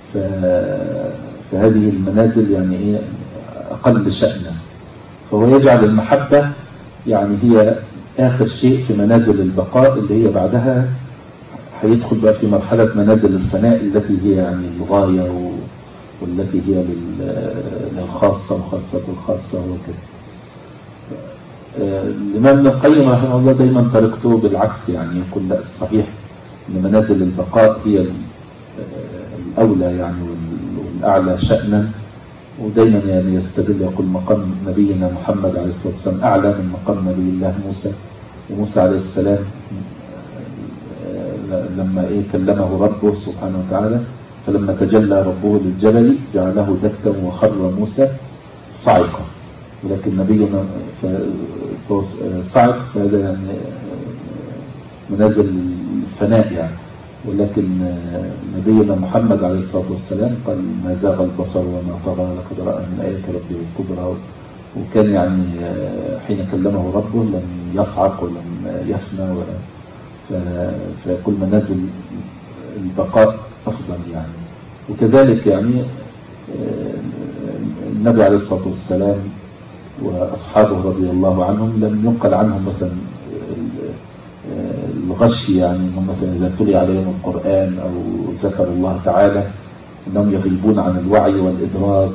فهذه المنازل يعني إيه أقل شأنا. فهو يجعل المحبة يعني هي آخر شيء في منازل البقاء اللي هي بعدها هيدخل بقى في مرحلة منازل الفناء التي هي يعني الغاية والتي هي للخاصة وخاصة الخاصة وكده. الإمام ابن القيم رحمه الله دايما طريقته بالعكس، يعني يقول لا الصحيح أن منازل البقاء هي الأولى يعني الأعلى شأنا، ودايما يعني يستدل يقول مقام نبينا محمد عليه الصلاة والسلام أعلى من مقام نبي الله موسى. وموسى عليه السلام لما إيه كلمه ربه سبحانه وتعالى، فلما تجلى ربه للجبل جعله دكا وخر موسى صعقا، ولكن نبينا صعق فهذا يعني منازل الفناء يعني. ولكن نبينا محمد عليه الصلاة والسلام قال ما زاغ البصر وما طغى لقد رأى من آيات ربه الكبرى، وكان يعني حين كلمه ربه لم يصعق ولم يفنى ولا، فيقول منازل البقاء أفضل يعني. وكذلك يعني النبي عليه الصلاة والسلام وأصحابه رضي الله عنهم لم ينقل عنهم مثلا الغش، يعني انهم مثلا اذا تلي عليهم القرآن او ذكر الله تعالى انهم يغيبون عن الوعي والادراك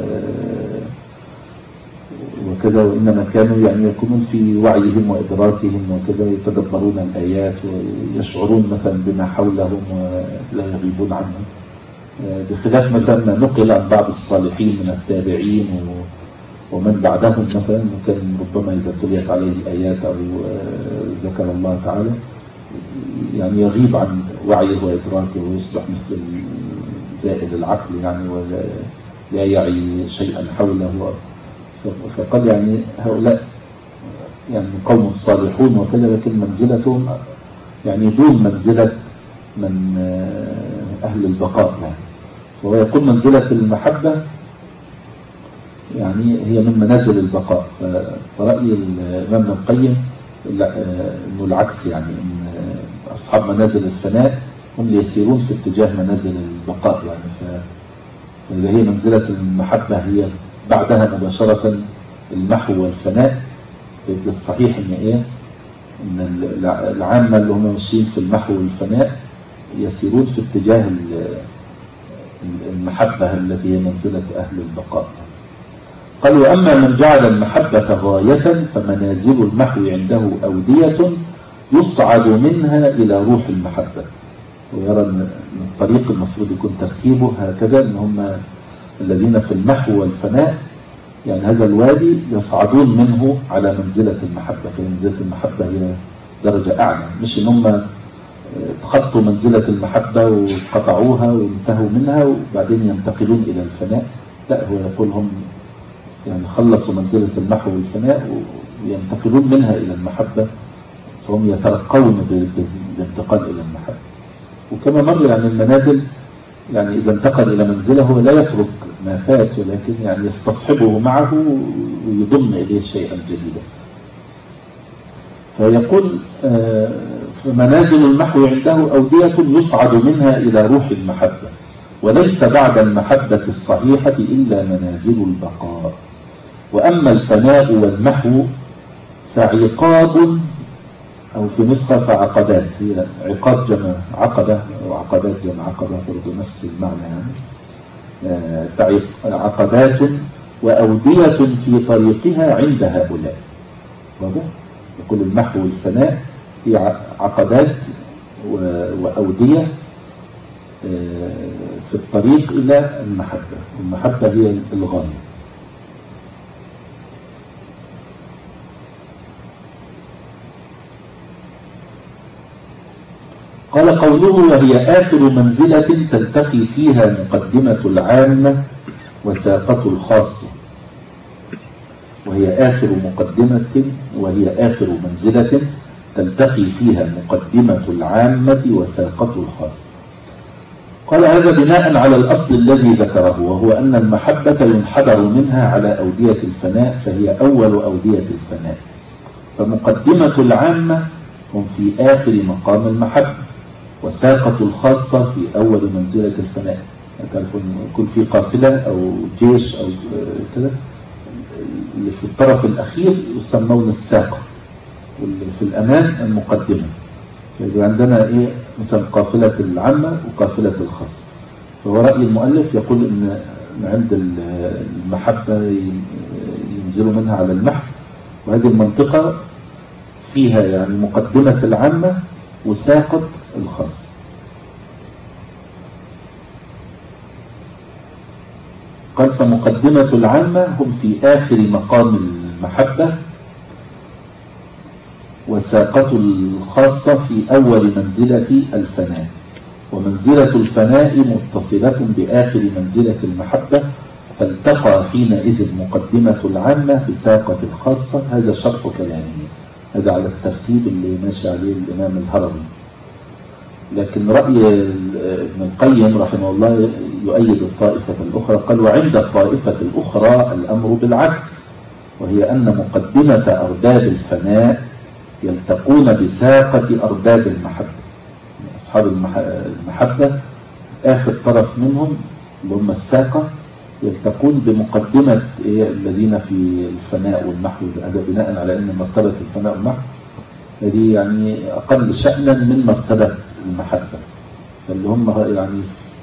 وكذا، وانما كانوا يعني يكونون في وعيهم وادراكهم وكذا، يتدبرون الايات ويشعرون مثلا بما حولهم ولا يغيبون عنه، بخلاف مثلا ما نقل عن بعض الصالحين من التابعين ومن بعدهم مثلا، كان ربما اذا تليت عليه الايات او ذكر الله تعالى يعني يغيب عن وعيه وإدراكه ويصبح مثل زائد العقل يعني، ولا لا يعي شيئا حوله. فقال يعني هؤلاء يعني قوم صالحون وكذا، لكن منزلتهم يعني دون منزلة من أهل البقاء يعني. فهو يقول منزلة المحبة يعني هي من منازل البقاء. فرأي الإمام ابن القيم إنه العكس، يعني إن أصحاب منازل الفناء هم يسيرون في اتجاه منازل البقاء يعني. فإذا هي منزلة المحبة هي بعدها مباشرة المحو والفناء، يبقى الصحيح إن إيه إن العامة اللي هم ماشيين في المحو والفناء يسيرون في اتجاه المحبة التي هي منزلة أهل البقاء. قال وأما من جعل المحبة غاية فمنازل المحو عنده أودية يصعد منها إلى روح المحبة. ويرى أن الطريق المفروض يكون تركيبه هكذا، أن هم الذين في المحو والفناء يعني هذا الوادي يصعدون منه على منزلة المحبة. فمنزلة المحبة هي درجة أعلى، مش أن هم تخطوا منزلة المحبة وقطعوها وانتهوا منها وبعدين ينتقلون إلى الفناء. لا، هو يقول هم يعني خلصوا منزلة المحو والفناء وينتقلون منها إلى المحبة، فهم يترقون بالانتقال إلى المحبة. وكما مر يعني المنازل يعني إذا انتقل إلى منزله هو لا يترك ما فات، ولكن يعني يستصحبه معه ويضم إليه شيئا جديدا. فيقول فمنازل المحو عنده أودية يصعد منها إلى روح المحبة، وليس بعد المحبة الصحيحة إلا منازل البقاء. وأما الفناء والمحو فعقاب، أو في نسخة فعقبات، هي عقاب جمع عقبة وعقبات جمع عقبة برضو نفس المعنى يعني. فعقبات وأودية في طريقها عند هؤلاء. واضح؟ يقول المحو والفناء هي عقبات وأودية في الطريق إلى المحبة، والمحبة هي الغاية. قال قوله وهي آخر منزلة تلتقي فيها مقدمة العامة وساقة الخاصة. وهي آخر مقدمة وهي آخر منزلة تلتقي فيها مقدمة العامة وساقة الخاصة. قال هذا بناء على الأصل الذي ذكره، وهو أن المحبة ينحدر منها على أودية الفناء، فهي أول أودية الفناء. فمقدمة العامة هم في آخر مقام المحبة، وساقة الخاصة في أول منزلة الفناء. يكون في قافلة أو جيش أو كذا، اللي في الطرف الأخير يسمون الساقة، واللي في الأمان المقدمة. فإذا عندنا إيه مثلا قافلة العامة وقافلة الخاصة. فهو رأي المؤلف يقول إن عند المحبة ينزلوا منها على المحو، وهذه المنطقة فيها يعني مقدمة العامة وساقة الخاص. قال فمقدمة العامة هم في آخر مقام المحبة، وساقة الخاصة في أول منزلة الفناء، ومنزلة الفناء متصلة بآخر منزلة المحبة، فالتقى حينئذ مقدمة العامة بساقة الخاصة. هذا شرح كلامه، هذا على الترتيب اللي ماشي عليه الإمام الهروي. لكن رأي ابن القيم رحمه الله يؤيد الطائفة الأخرى. قال وعند الطائفة الأخرى الأمر بالعكس، وهي أن مقدمة أرباب الفناء يلتقون بساقة أرباب المحبة. أصحاب المحبة آخر طرف منهم اللي هم الساقة يلتقون بمقدمة الذين في الفناء والنحو. هذا بناء على أن مرتبة الفناء والنحو هذه يعني أقل شأنا من مرتبة المحبة، فاللي هم يعني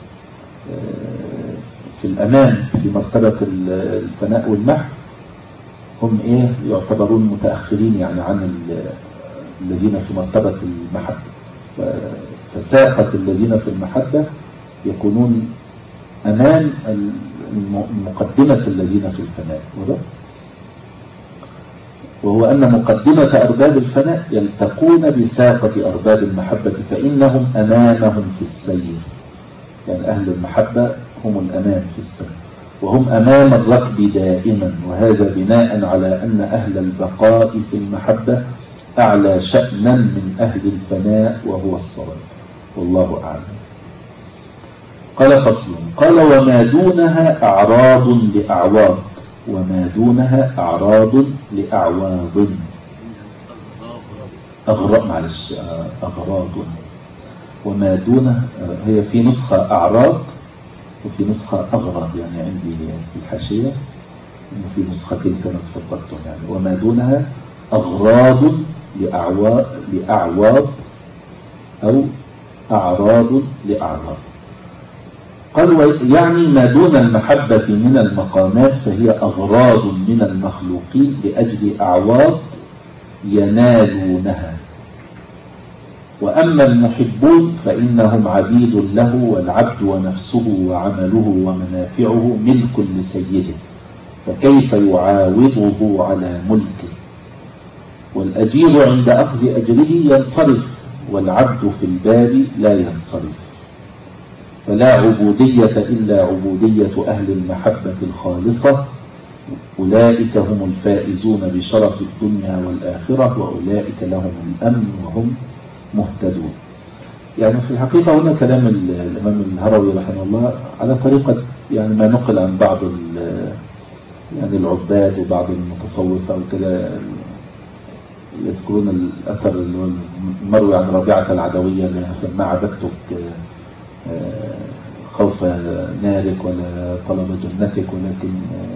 في الأمان في مرتبة الفناء والنحو هم إيه يعتبرون متأخرين يعني عن الذين في مرتبة المحبة. فساقة الذين في المحبة يكونون أمام مقدمة الذين في الفناء، وهو أن مقدمة أرباب الفناء يلتقون بساقة أرباب المحبة، فإنهم أمامهم في السير. يعني أهل المحبة هم الأمام في السير، وهم أمام الركب دائما، وهذا بناء على أن أهل البقاء في المحبة أعلى شأنا من أهل الفناء، وهو الصواب، والله أعلم. قال فصل. قال وما دونها أعراض لأعواض، وما دونها أعراض لأعواض أغراض معلش أغراض وما دونها. هي في نسخة أعراض وفي نسخة أغراض، يعني عندي في الحاشية في نسختين كما تفضلتم يعني. وما دونها أغراض لأعواض لأعواض أو أعراض لأعراض. قال يعني ما دون المحبة من المقامات فهي أغراض من المخلوقين لأجل أعواض ينالونها. وأما المحبون فإنهم عبيد له، والعبد ونفسه وعمله ومنافعه ملك لسيده، فكيف يعاوضه على ملكه؟ والأجير عند أخذ أجره ينصرف، والعبد في الباب لا ينصرف. فلا عبودية إلا عبودية أهل المحبة الخالصة، أولئك هم الفائزون بشرف الدنيا والآخرة، وأولئك لهم الأمن وهم مهتدون. يعني في الحقيقة هنا كلام الإمام الهروي رحمه الله على طريقة يعني ما نقل عن بعض يعني العباد وبعض المتصوفة وكذا، يذكرون الأثر المروي عن رابعة العدوية اللي مثلا ما عبدتك خوف نارك ولا طلب جنتك، ولكن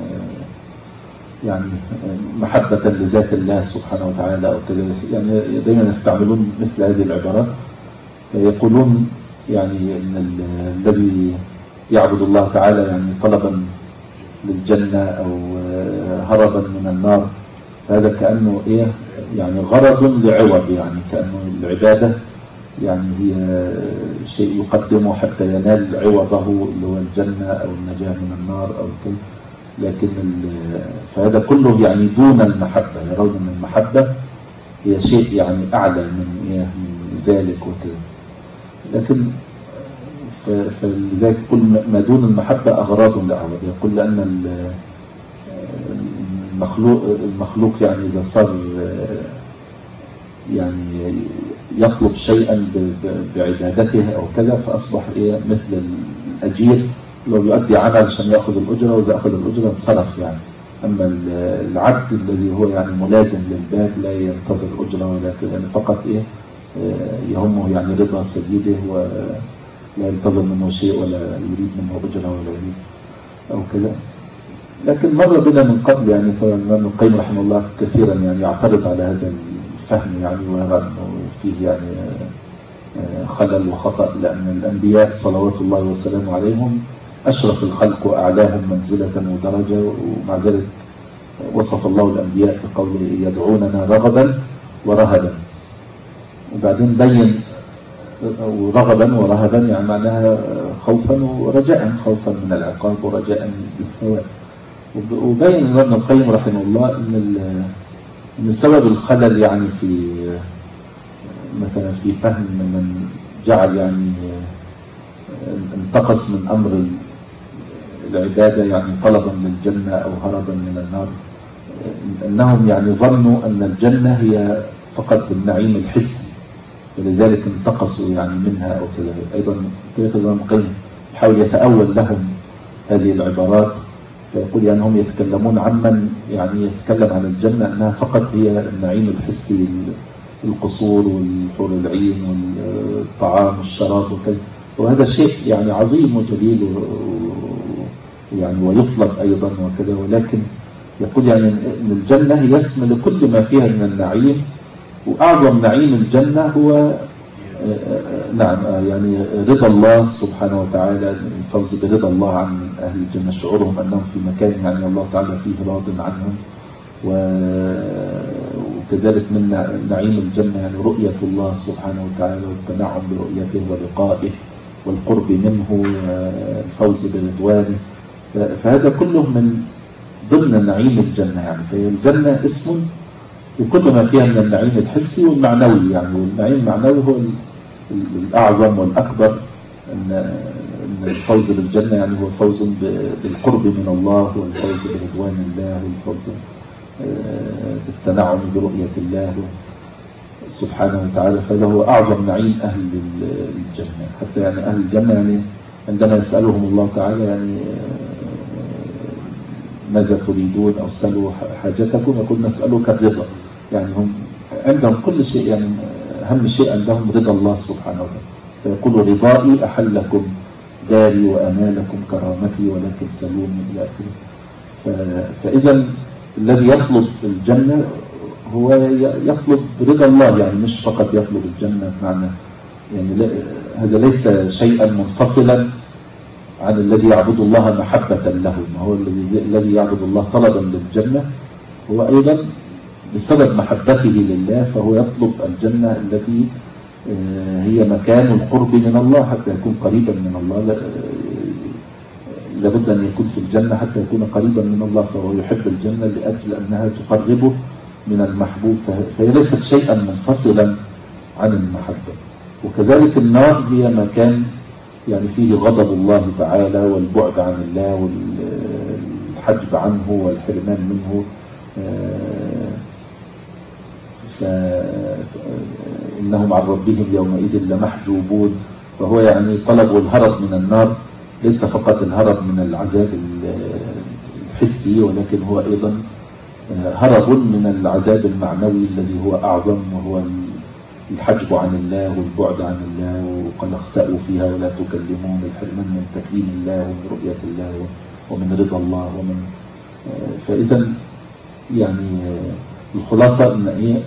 يعني محبة لذات الله سبحانه وتعالى أو كذا. يعني دائما يستعملون مثل هذه العبارات، يقولون يعني أن الذي يعبد الله تعالى يعني طلبا للجنة أو هربا من النار، هذا كأنه إيه يعني غرض لعوض، يعني كأنه العبادة يعني هي شيء يقدمه حتى ينال عوضه اللي هو الجنة أو النجاة من النار أو كذا. لكن فهذا كله يعني دون المحبة، يرون أن المحبة هي شيء يعني أعلى من, من ذلك وكذا. لكن فلذلك كل ما دون المحبة أغراض لأعوض. يقول لأن المخلوق المخلوق يعني إذا صار يعني يطلب شيئا بعبادته أو كذا، فأصبح إيه مثل الأجير لو يؤدي عمل عشان يأخذ الأجرة، وإذا أخذ الأجرة انصرف يعني. أما العبد الذي هو يعني ملازم للباب لا ينتظر أجرة ولا كذا، يعني فقط إيه يهمه يعني رضا سيده، ولا ينتظر منه شيء ولا يريد منه أجرة ولا يريد أو كذا. لكن مر بنا من قبل يعني الإمام القيم رحمه الله كثيرا يعني يعترض على هذا الفهم يعني، ويرى أنه فيه يعني خلل وخطأ، لأن الأنبياء صلوات الله وسلامه عليهم أشرف الخلق وأعلاهم منزلة ودرجة، ومع ذلك وصف الله الأنبياء بقوله يدعوننا رغبا ورهبا. وبعدين بين ورغبا ورهبا يعني معناها خوفا ورجاء، خوفا من العقاب ورجاء بالثواب. وبين ابن القيم رحمه الله ان من سبب الخلل يعني في مثلا في فهم من جعل يعني انتقص من امر العباده يعني طلبا للجنه او هربا من النار، انهم يعني ظنوا ان الجنه هي فقط النعيم الحسي، ولذلك انتقصوا يعني منها او كذا. ايضا طريقه ابن القيم يحاول يتاول لهم هذه العبارات، فيقول يعني هم يتكلمون عمن يعني يتكلم عن الجنه انها فقط هي النعيم الحسي، القصور والحور العين والطعام والشراب وكذا، وهذا شيء يعني عظيم وجليل يعني ويطلب ايضا وكذا، ولكن يقول يعني ان الجنه هي اسم لكل ما فيها من النعيم، واعظم نعيم الجنه هو نعم يعني رضا الله سبحانه وتعالى، الفوز برضا الله عن اهل الجنه، شعورهم انهم في مكان يعني الله تعالى فيه راض عنهم. وكذلك من نعيم الجنه يعني رؤيه الله سبحانه وتعالى والتنعم برؤيته ولقائه والقرب منه والفوز برضوانه، فهذا كله من ضمن نعيم الجنه يعني. فهي الجنه اسم لكل ما فيها من النعيم الحسي والمعنوي يعني، والنعيم المعنوي هو الأعظم والأكبر، أن الفوز بالجنة يعني هو فوز بالقرب من الله، والفوز برضوان الله، والفوز بالتنعم برؤية الله سبحانه وتعالى، فهذا هو أعظم نعيم أهل الجنة. حتى يعني أهل الجنة يعني عندما يسألهم الله تعالى يعني ماذا تريدون أو سألوا حاجتكم، يقول نسألك الرضا، يعني هم عندهم كل شيء يعني أهم شيء عندهم رضا الله سبحانه وتعالى، فيقول رضائي أحل لكم داري وأمالكم كرامتي ولكن سلوني إلى آخره. فإذا الذي يطلب الجنة هو يطلب رضا الله، يعني مش فقط يطلب الجنة معنى يعني هذا ليس شيئا منفصلا عن الذي يعبد الله محبة له، ما هو الذي يعبد الله طلبا للجنة هو أيضا بسبب محبته لله، فهو يطلب الجنة التي هي مكان القرب من الله حتى يكون قريبا من الله، لابد أن يكون في الجنة حتى يكون قريبا من الله، فهو يحب الجنة لأجل أنها تقربه من المحبوب، فهي ليست شيئا منفصلا عن المحبة. وكذلك النار هي مكان يعني فيه غضب الله تعالى والبعد عن الله والحجب عنه والحرمان منه، فإنهم عن ربهم يومئذ لمحجوبون، فهو يعني طلب الهرب من النار ليس فقط الهرب من العذاب الحسي، ولكن هو أيضا هرب من العذاب المعنوي الذي هو أعظم، وهو الحجب عن الله والبعد عن الله، وقال اخسأوا فيها ولا تكلمون، الحرمان من تكليم الله ومن رؤية الله ومن رضا الله ومن فإذا يعني الخلاصة ان ايه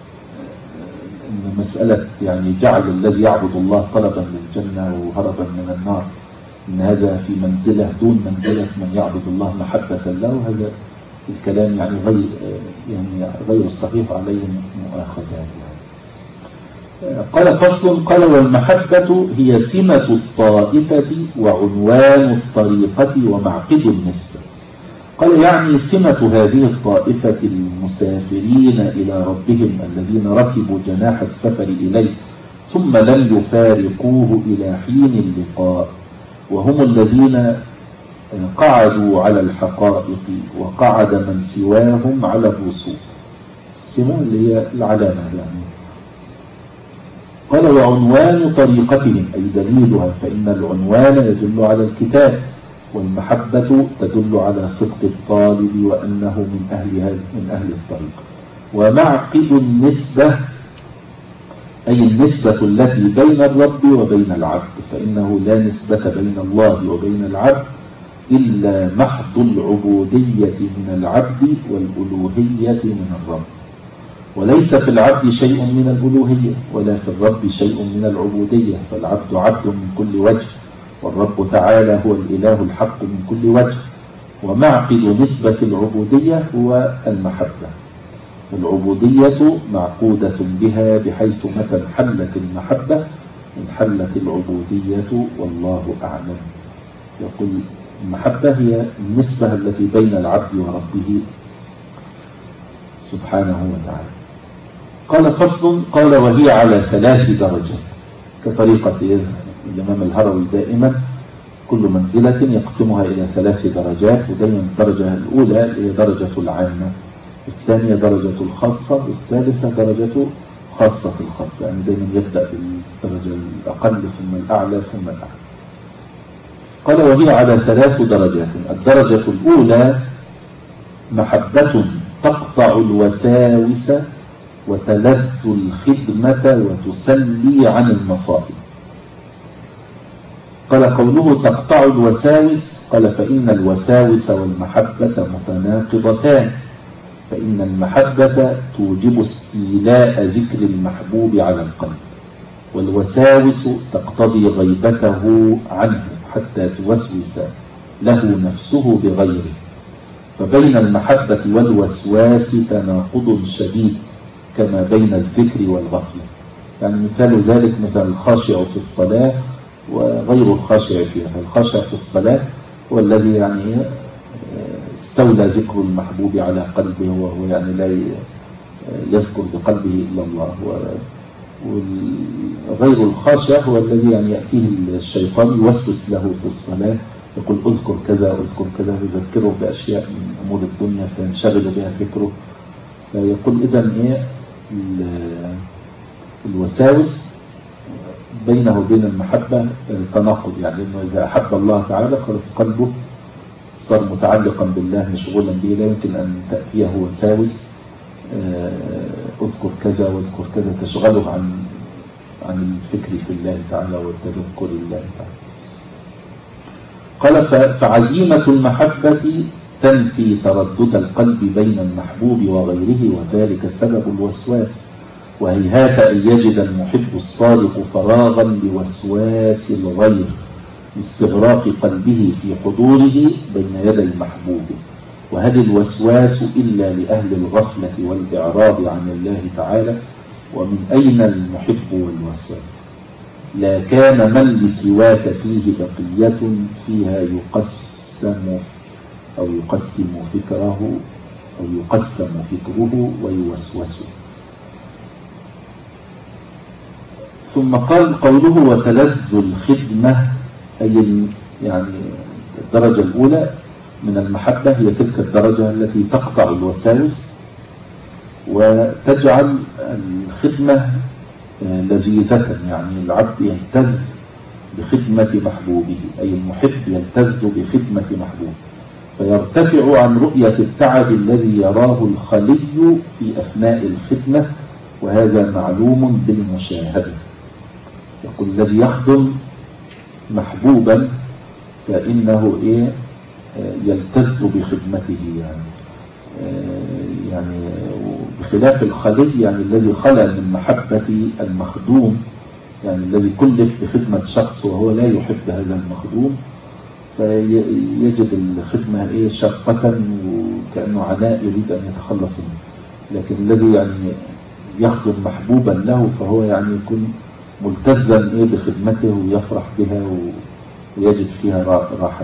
ان مسألة يعني جعل الذي يعبد الله طلبا للجنة وهربا من النار ان هذا في منزلة دون منزلة من يعبد الله محبة له، هذا الكلام يعني غير يعني غير الصحيح عليه مؤاخذات يعني. قال فصل، قال والمحبة هي سمة الطائفة وعنوان الطريقة ومعقد النسبة. قال يعني سمة هذه الطائفة المسافرين إلى ربهم الذين ركبوا جناح السفر إليه ثم لم يفارقوه إلى حين اللقاء، وهم الذين قعدوا على الحقائق وقعد من سواهم على الرسوم. السمة اللي هي العلامة يعني. قال وعنوان طريقتهم أي دليلها، فإن العنوان يدل على الكتاب، والمحبة تدل على صدق الطالب وأنه من أهل من أهل الطريق. ومعقد النسبة أي النسبة التي بين الرب وبين العبد، فإنه لا نسبة بين الله وبين العبد إلا محض العبودية من العبد والألوهية من الرب، وليس في العبد شيء من الألوهية ولا في الرب شيء من العبودية، فالعبد عبد من كل وجه، والرب تعالى هو الإله الحق من كل وجه. ومعقد نسبة العبودية هو المحبة، العبودية معقودة بها بحيث متى انحلت المحبة انحلت العبودية والله أعلم. يقول المحبة هي النسبة التي بين العبد وربه سبحانه وتعالى. قال فصل، قال وهي على ثلاث درجات كطريقة الإمام الهروي دائما، كل منزلة يقسمها إلى ثلاث درجات، ودائما الدرجة الأولى هي درجة العامة، الثانية درجة الخاصة، والثالثة درجة خاصة الخاصة، يعني دائما يبدأ بالدرجة الأقل ثم الأعلى ثم الأعلى. قال وهي على ثلاث درجات. الدرجة الأولى محبة تقطع الوساوس وتلذ الخدمة وتسلي عن المصائب. قال قوله تقطع الوساوس، قال فإن الوساوس والمحبة متناقضتان، فإن المحبة توجب استيلاء ذكر المحبوب على القلب، والوساوس تقتضي غيبته عنه حتى توسوس له نفسه بغيره، فبين المحبة والوسواس تناقض شديد كما بين الذكر والغفلة. يعني مثال ذلك مثل الخاشع في الصلاة وغير الخاشع فيها. الخاشع في الصلاة هو الذي يعني استولى ذكر المحبوب على قلبه، وهو يعني لا يذكر بقلبه إلا الله. وغير الخاشع هو الذي يعني يأتيه الشيطان يوسوس له في الصلاة، يقول اذكر كذا اذكر كذا، يذكره بأشياء من أمور الدنيا فينشغل بها فكره. فيقول إذن إيه الوساوس بينه وبين المحبة تناقض، يعني إنه إذا أحب الله تعالى خلص قلبه صار متعلقا بالله مشغولا به، لا يمكن أن تأتيه وساوس اذكر كذا واذكر كذا تشغله عن عن الفكر في الله تعالى والتذكر لله تعالى. قال فعزيمة المحبة تنفي تردد القلب بين المحبوب وغيره، وذلك سبب الوسواس، وهيهات أن يجد المحب الصادق فراغا لوسواس الغير لاستغراق قلبه في حضوره بين يدي المحبوب. وهل الوسواس إلا لأهل الغفلة والإعراض عن الله تعالى؟ ومن أين المحب والوسواس؟ لا كان من لسواك فيه بقية فيها يقسم أو يقسم فكره أو يقسم فكره ويوسوسه. ثم قال قوله وتلذ الخدمة، أي يعني الدرجة الأولى من المحبة هي تلك الدرجة التي تقطع الوساوس وتجعل الخدمة لذيذة، يعني العبد يلتذ بخدمة محبوبه، أي المحب يلتذ بخدمة محبوبه، فيرتفع عن رؤية التعب الذي يراه الخلي في أثناء الخدمة، وهذا معلوم بالمشاهدة. يقول الذي يخدم محبوبا فإنه إيه يلتذ بخدمته، يعني يعني بخلاف الخلي يعني الذي خلى من محبة المخدوم، يعني الذي كلف بخدمة شخص وهو لا يحب هذا المخدوم، فيجد الخدمة إيه شقة وكأنه عناء يريد أن يتخلص منه. لكن الذي يعني يخدم محبوبا له فهو يعني يكون ملتزا إيه بخدمته ويفرح بها ويجد فيها راحة.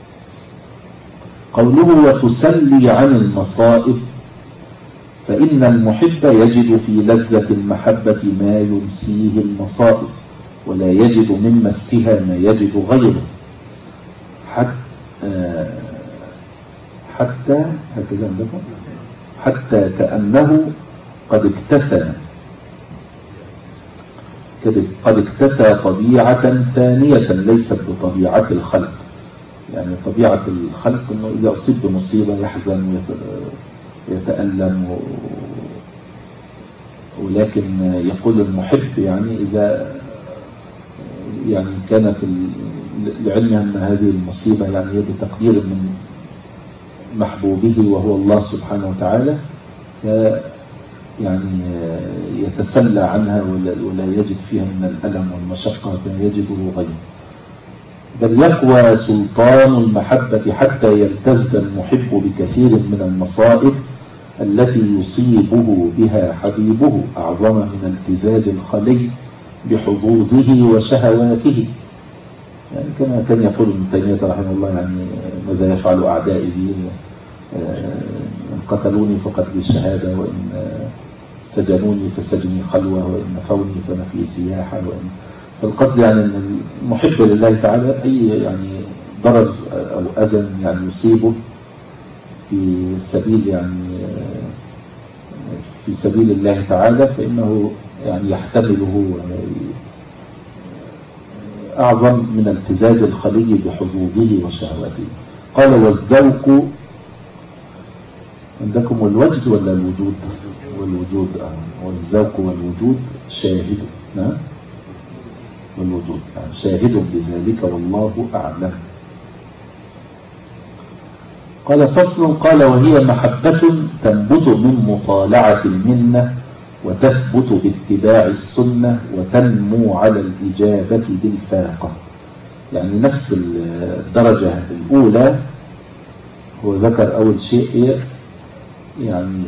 قوله وتسلي عن المصائب، فإن المحب يجد في لذة المحبة ما ينسيه المصائب، ولا يجد من مسها ما يجد غيره، حتى حتى هكذا حتى كأنه قد اكتسى قد اكتسى طبيعة ثانية ليست بطبيعة الخلق. يعني طبيعة الخلق أنه إذا أصيب بمصيبة يحزن ويتألم و... ولكن يقول المحب يعني إذا يعني كانت لعلمها أن هذه المصيبة يعني بتقدير من محبوبه وهو الله سبحانه وتعالى، يعني يتسلى عنها ولا يجد فيها من الألم والمشقة ما يجده غيره. بل يقوى سلطان المحبة حتى يلتذ المحب بكثير من المصائب التي يصيبه بها حبيبه أعظم من التزاز الخلي بحظوظه وشهواته. يعني كما كان يقول ابن تيمية رحمه الله، يعني ماذا يفعل أعدائي بي؟ إن قتلوني فقد لي الشهادة، وإن سجنوني فسجني خلوة، وإن نفوني فنفي سياحة. وإن فالقصد يعني أن المحب لله تعالى أي يعني ضرر أو أذى يعني يصيبه في سبيل يعني في سبيل الله تعالى فإنه يعني يحتمله أعظم من التزاز الخلي بحظوظه وشهواته. قال والذوق عندكم والوجد ولا الوجود؟ والوجود آه. والذوق والوجود شاهد، نعم والوجود آه. شاهد بذلك والله أعلم. قال فصل. قال وهي محبة تنبت من مطالعة المنة وتثبت باتباع السنة وتنمو على الإجابة بالفاقة. يعني نفس الدرجة الأولى هو ذكر أول شيء يعني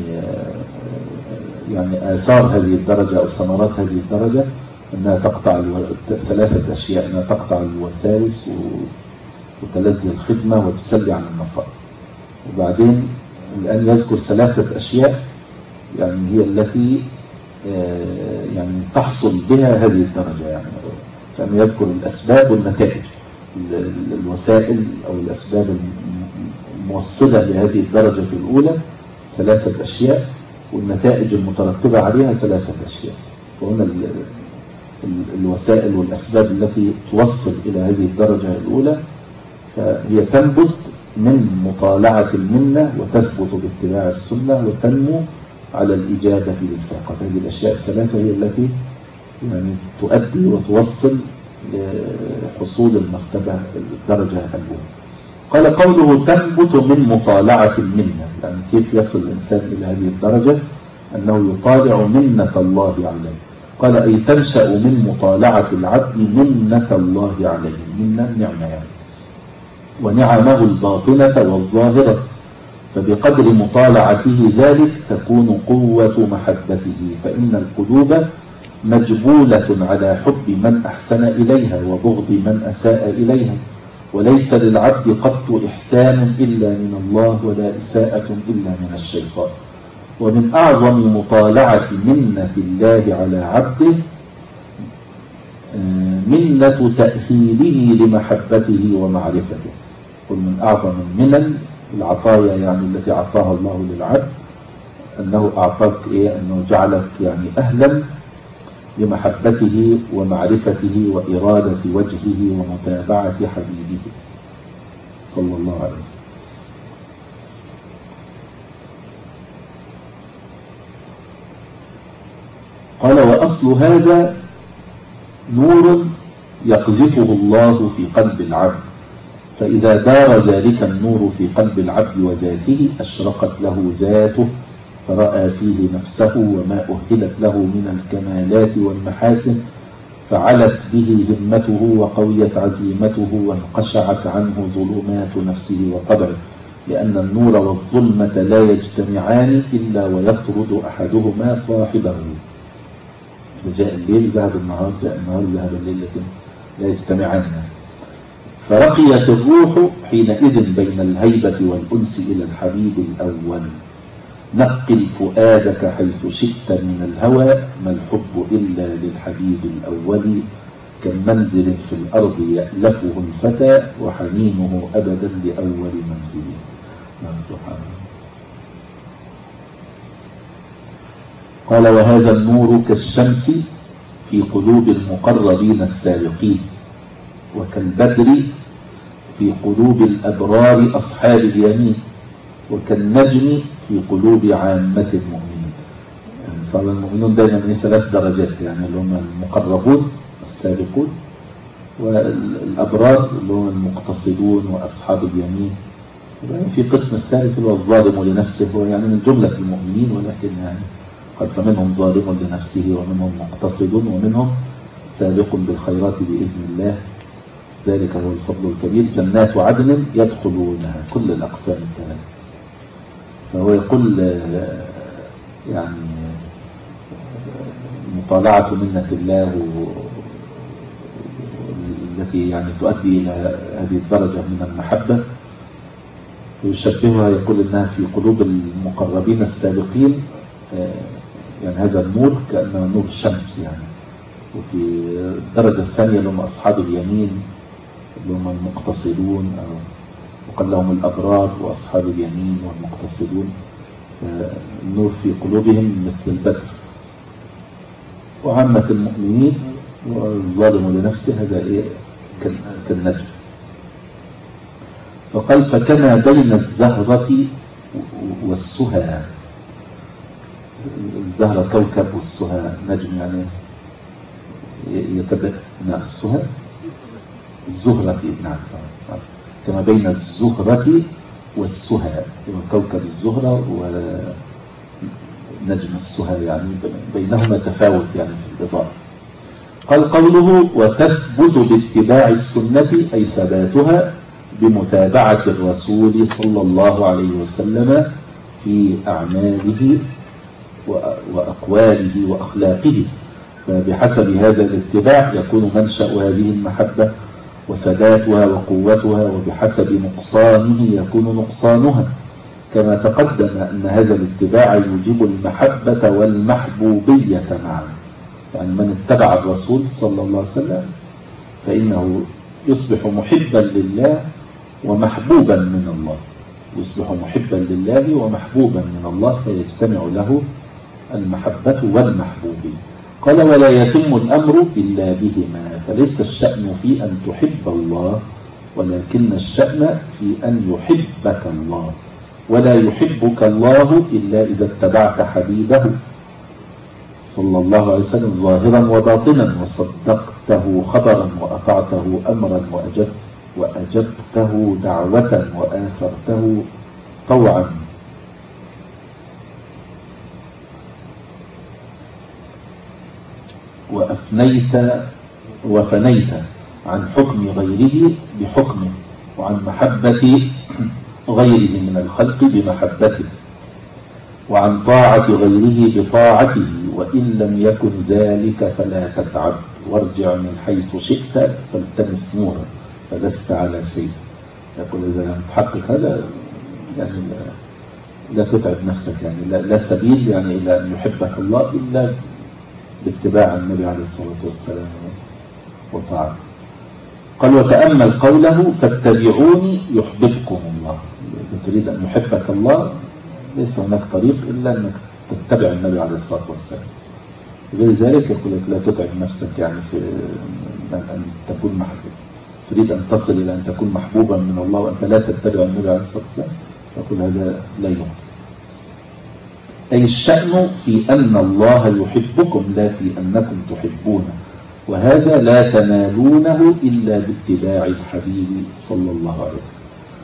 يعني آثار هذه الدرجة أو ثمرات هذه الدرجة أنها تقطع الو... ثلاثة أشياء: أنها تقطع الوساوس و... وتلذذ الخدمة وتسلي عن النصائح. وبعدين الآن يذكر ثلاثة أشياء يعني هي التي يعني تحصل بها هذه الدرجة. يعني كان يذكر الأسباب والنتائج، الوسائل أو الأسباب الموصلة لهذه الدرجة في الأولى ثلاثة أشياء، والنتائج المترتبة عليها ثلاثة أشياء. فهنا الوسائل والأسباب التي توصل إلى هذه الدرجة الأولى فهي تنبت من مطالعة المنة وتثبت باتباع السنة وتنمو على الإجابة للفاقة. هذه الأشياء الثلاثة هي التي يعني تؤدي وتوصل لحصول المرتبة الدرجة الأولى. قال قوله تنبت من مطالعة المنة، يعني كيف يصل الإنسان إلى هذه الدرجة؟ أنه يطالع منة الله عليه. قال أي تنشأ من مطالعة العبد منة الله عليه، منة النعمة يعني، ونعمه الباطنة والظاهرة، فبقدر مطالعته ذلك تكون قوة محبته، فإن القلوب مجبولة على حب من أحسن إليها وبغض من أساء إليها، وليس للعبد قط إحسان إلا من الله ولا إساءة إلا من الشيطان. ومن أعظم مطالعة منة الله على عبده منة تأهيله لمحبته ومعرفته. ومن أعظم المنن العطايا يعني التي أعطاها الله للعبد أنه أعطاك إيه؟ أنه جعلك يعني أهلا لمحبته ومعرفته وإرادة وجهه ومتابعة حبيبه صلى الله عليه وسلم. قال وأصل هذا نور يقذفه الله في قلب العبد، فإذا دار ذلك النور في قلب العبد وذاته أشرقت له ذاته، فرأى فيه نفسه وما أهلت له من الكمالات والمحاسن، فعلت به همته وقويت عزيمته وانقشعت عنه ظلمات نفسه وطبعه، لأن النور والظلمة لا يجتمعان إلا ويطرد أحدهما صاحبه. جاء الليل ذهب النهار، جاء النهار ذهب الليل، لكن لا يجتمعان. فرقيت الروح حينئذ بين الهيبة والأنس إلى الحبيب الأول. نقل فؤادك حيث شئت من الهوى، ما الحب إلا للحبيب الأول، كالمنزل في الأرض يألفه الفتى وحنينه أبدا لأول منزله. سبحان الله. قال وهذا النور كالشمس في قلوب المقربين السابقين، وكالبدر في قلوب الأبرار أصحاب اليمين، وكالنجم في قلوب عامة المؤمنين. يعني صار المؤمنون دائما من ثلاث درجات، يعني اللي هم المقربون السابقون، والأبرار اللي هم المقتصدون وأصحاب اليمين، في قسم الثالث اللي هو الظالم لنفسه، هو يعني من جملة المؤمنين، ولكن يعني قد فمنهم ظالم لنفسه ومنهم مقتصد ومنهم سابق بالخيرات بإذن الله، ذلك هو الفضل الكبير. جنات عدن يدخلونها، كل الأقسام الثلاثة. فهو يقول يعني مطالعة منة الله التي يعني تؤدي إلى هذه الدرجة من المحبة، يشبهها يقول إنها في قلوب المقربين السابقين يعني هذا النور كأنه نور الشمس يعني. وفي الدرجة الثانية اللي هم أصحاب اليمين اللي هم المقتصدون، أو وقال لهم الأبرار وأصحاب اليمين والمقتصدون، النور في قلوبهم مثل البدر. وعامة المؤمنين والظالم لنفسه هذا إيه كالنجم. فقال فكما بين الزهرة والسهى، الزهرة كوكب والسهى نجم يعني يتبع السهى الزهرة، نعم، كما بين الزهرة والسهى، كوكب الزهرة ونجم السهى يعني بينهما تفاوت يعني في الإضاءة. قال قوله وتثبت باتباع السنة أي ثباتها بمتابعة الرسول صلى الله عليه وسلم في أعماله وأقواله وأخلاقه، فبحسب هذا الاتباع يكون منشأ هذه المحبة وثباتها وقوتها، وبحسب نقصانه يكون نقصانها، كما تقدم أن هذا الاتباع يوجب المحبة والمحبوبية معا. يعني من اتبع الرسول صلى الله عليه وسلم فإنه يصبح محبا لله ومحبوبا من الله، يصبح محبا لله ومحبوبا من الله، فيجتمع له المحبة والمحبوبية. قال ولا يتم الأمر إلا بهما، فليس الشأن في أن تحب الله، ولكن الشأن في أن يحبك الله، ولا يحبك الله إلا إذا اتبعت حبيبه صلى الله عليه وسلم ظاهرا وباطنا، وصدقته خبرا وأطعته أمرا وأجبت وأجبته دعوة وآثرته طوعا. وأفنيت وفنيت عن حكم غيره بحكمه، وعن محبة غيره من الخلق بمحبته، وعن طاعة غيره بطاعته، وإن لم يكن ذلك فلا تتعب، وارجع من حيث شئت فالتمس نورا فلست على شيء. يقول إذا لم تحقق هذا يعني لا تتعب نفسك، يعني لا, لا سبيل يعني إلى أن يحبك الله إلا باتباع النبي عليه الصلاة والسلام وطاعته. قال وتأمل قوله فاتبعوني يحببكم الله. إذا تريد أن يحبك الله ليس هناك طريق إلا أنك تتبع النبي عليه الصلاة والسلام. لذلك يقول لك لا تتعب نفسك يعني في أن تكون محبوب. تريد أن تصل إلى أن تكون محبوبا من الله وأنت لا تتبع النبي عليه الصلاة والسلام، يقول هذا لا يمكن. أي الشأن في أن الله يحبكم لا في أنكم تحبونه، وهذا لا تنالونه إلا باتباع الحبيب صلى الله عليه وسلم.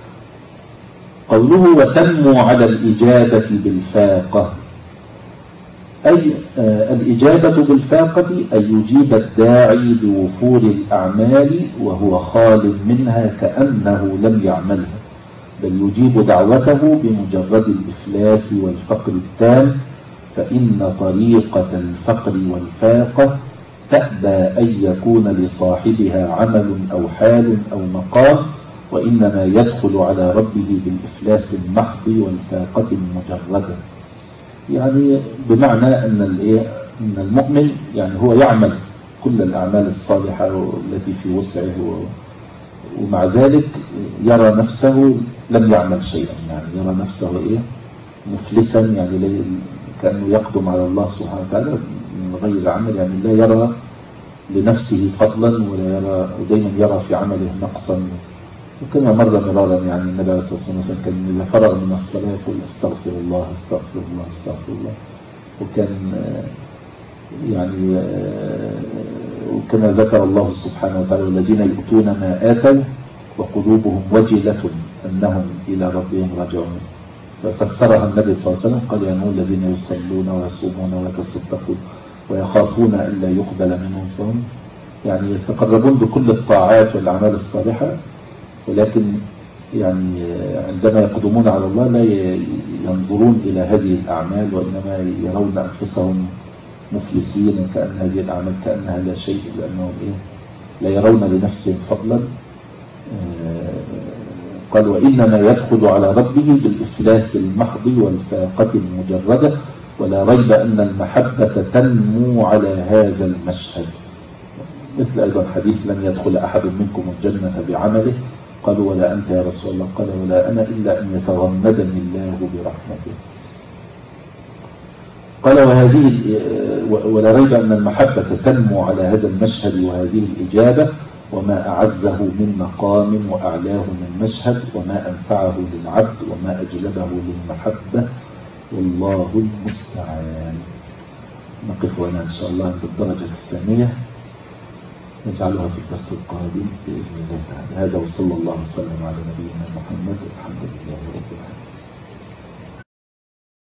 قوله وتنمو على الإجابة بالفاقة، أي آه الإجابة بالفاقة أي يجيب الداعي بوفور الأعمال وهو خال منها كأنه لم يعملها، بل يجيب دعوته بمجرد الإفلاس والفقر التام، فإن طريقة الفقر والفاقة تأبى أن يكون لصاحبها عمل أو حال أو مقام، وإنما يدخل على ربه بالإفلاس المحض والفاقة المجردة. يعني بمعنى أن أن المؤمن يعني هو يعمل كل الأعمال الصالحة التي في وسعه، ومع ذلك يرى نفسه لم يعمل شيئا، يعني يرى نفسه إيه مفلسا، يعني كأنه يقدم على الله سبحانه وتعالى من غير عمل، يعني لا يرى لنفسه فضلا ولا يرى، ودائما يرى في عمله نقصا. وكما مر مرارا يعني النبي عليه الصلاة والسلام كان إذا فرغ من الصلاة يقول استغفر الله استغفر الله استغفر الله، وكان يعني وكما ذكر الله سبحانه وتعالى والذين يؤتون ما آتوا وقلوبهم وجلة أنهم إلى ربهم راجعون، ففسرها النبي صلى الله عليه وسلم قال يعني الذين يصلون ويصومون ويتصدقون ويخافون أن لا يقبل منهم، فهم يعني يتقربون بكل الطاعات والأعمال الصالحة، ولكن يعني عندما يقدمون على الله لا ينظرون إلى هذه الأعمال، وإنما يرون أنفسهم مفلسين، كأن هذه الأعمال كأنها لا شيء، لأنهم إيه لا يرون لنفسهم فضلا. قال وإنما يدخل على ربه بالإفلاس المحض والفاقة المجردة، ولا ريب أن المحبة تنمو على هذا المشهد. مثل أيضا حديث لن يدخل أحد منكم الجنة بعمله، قالوا ولا أنت يا رسول الله؟ قال ولا أنا إلا أن يتغمدني الله برحمته. قال وهذه ولا ريب أن المحبة تنمو على هذا المشهد وهذه الإجابة، وما أعزه من مقام وأعلاه من مشهد، وما أنفعه للعبد وما أجلبه للمحبة، والله المستعان. نقف هنا إن شاء الله في الدرجة الثانية، نجعلها في الدرس القادم بإذن الله تعالى. هذا وصلى الله وسلم على نبينا محمد والحمد لله رب العالمين.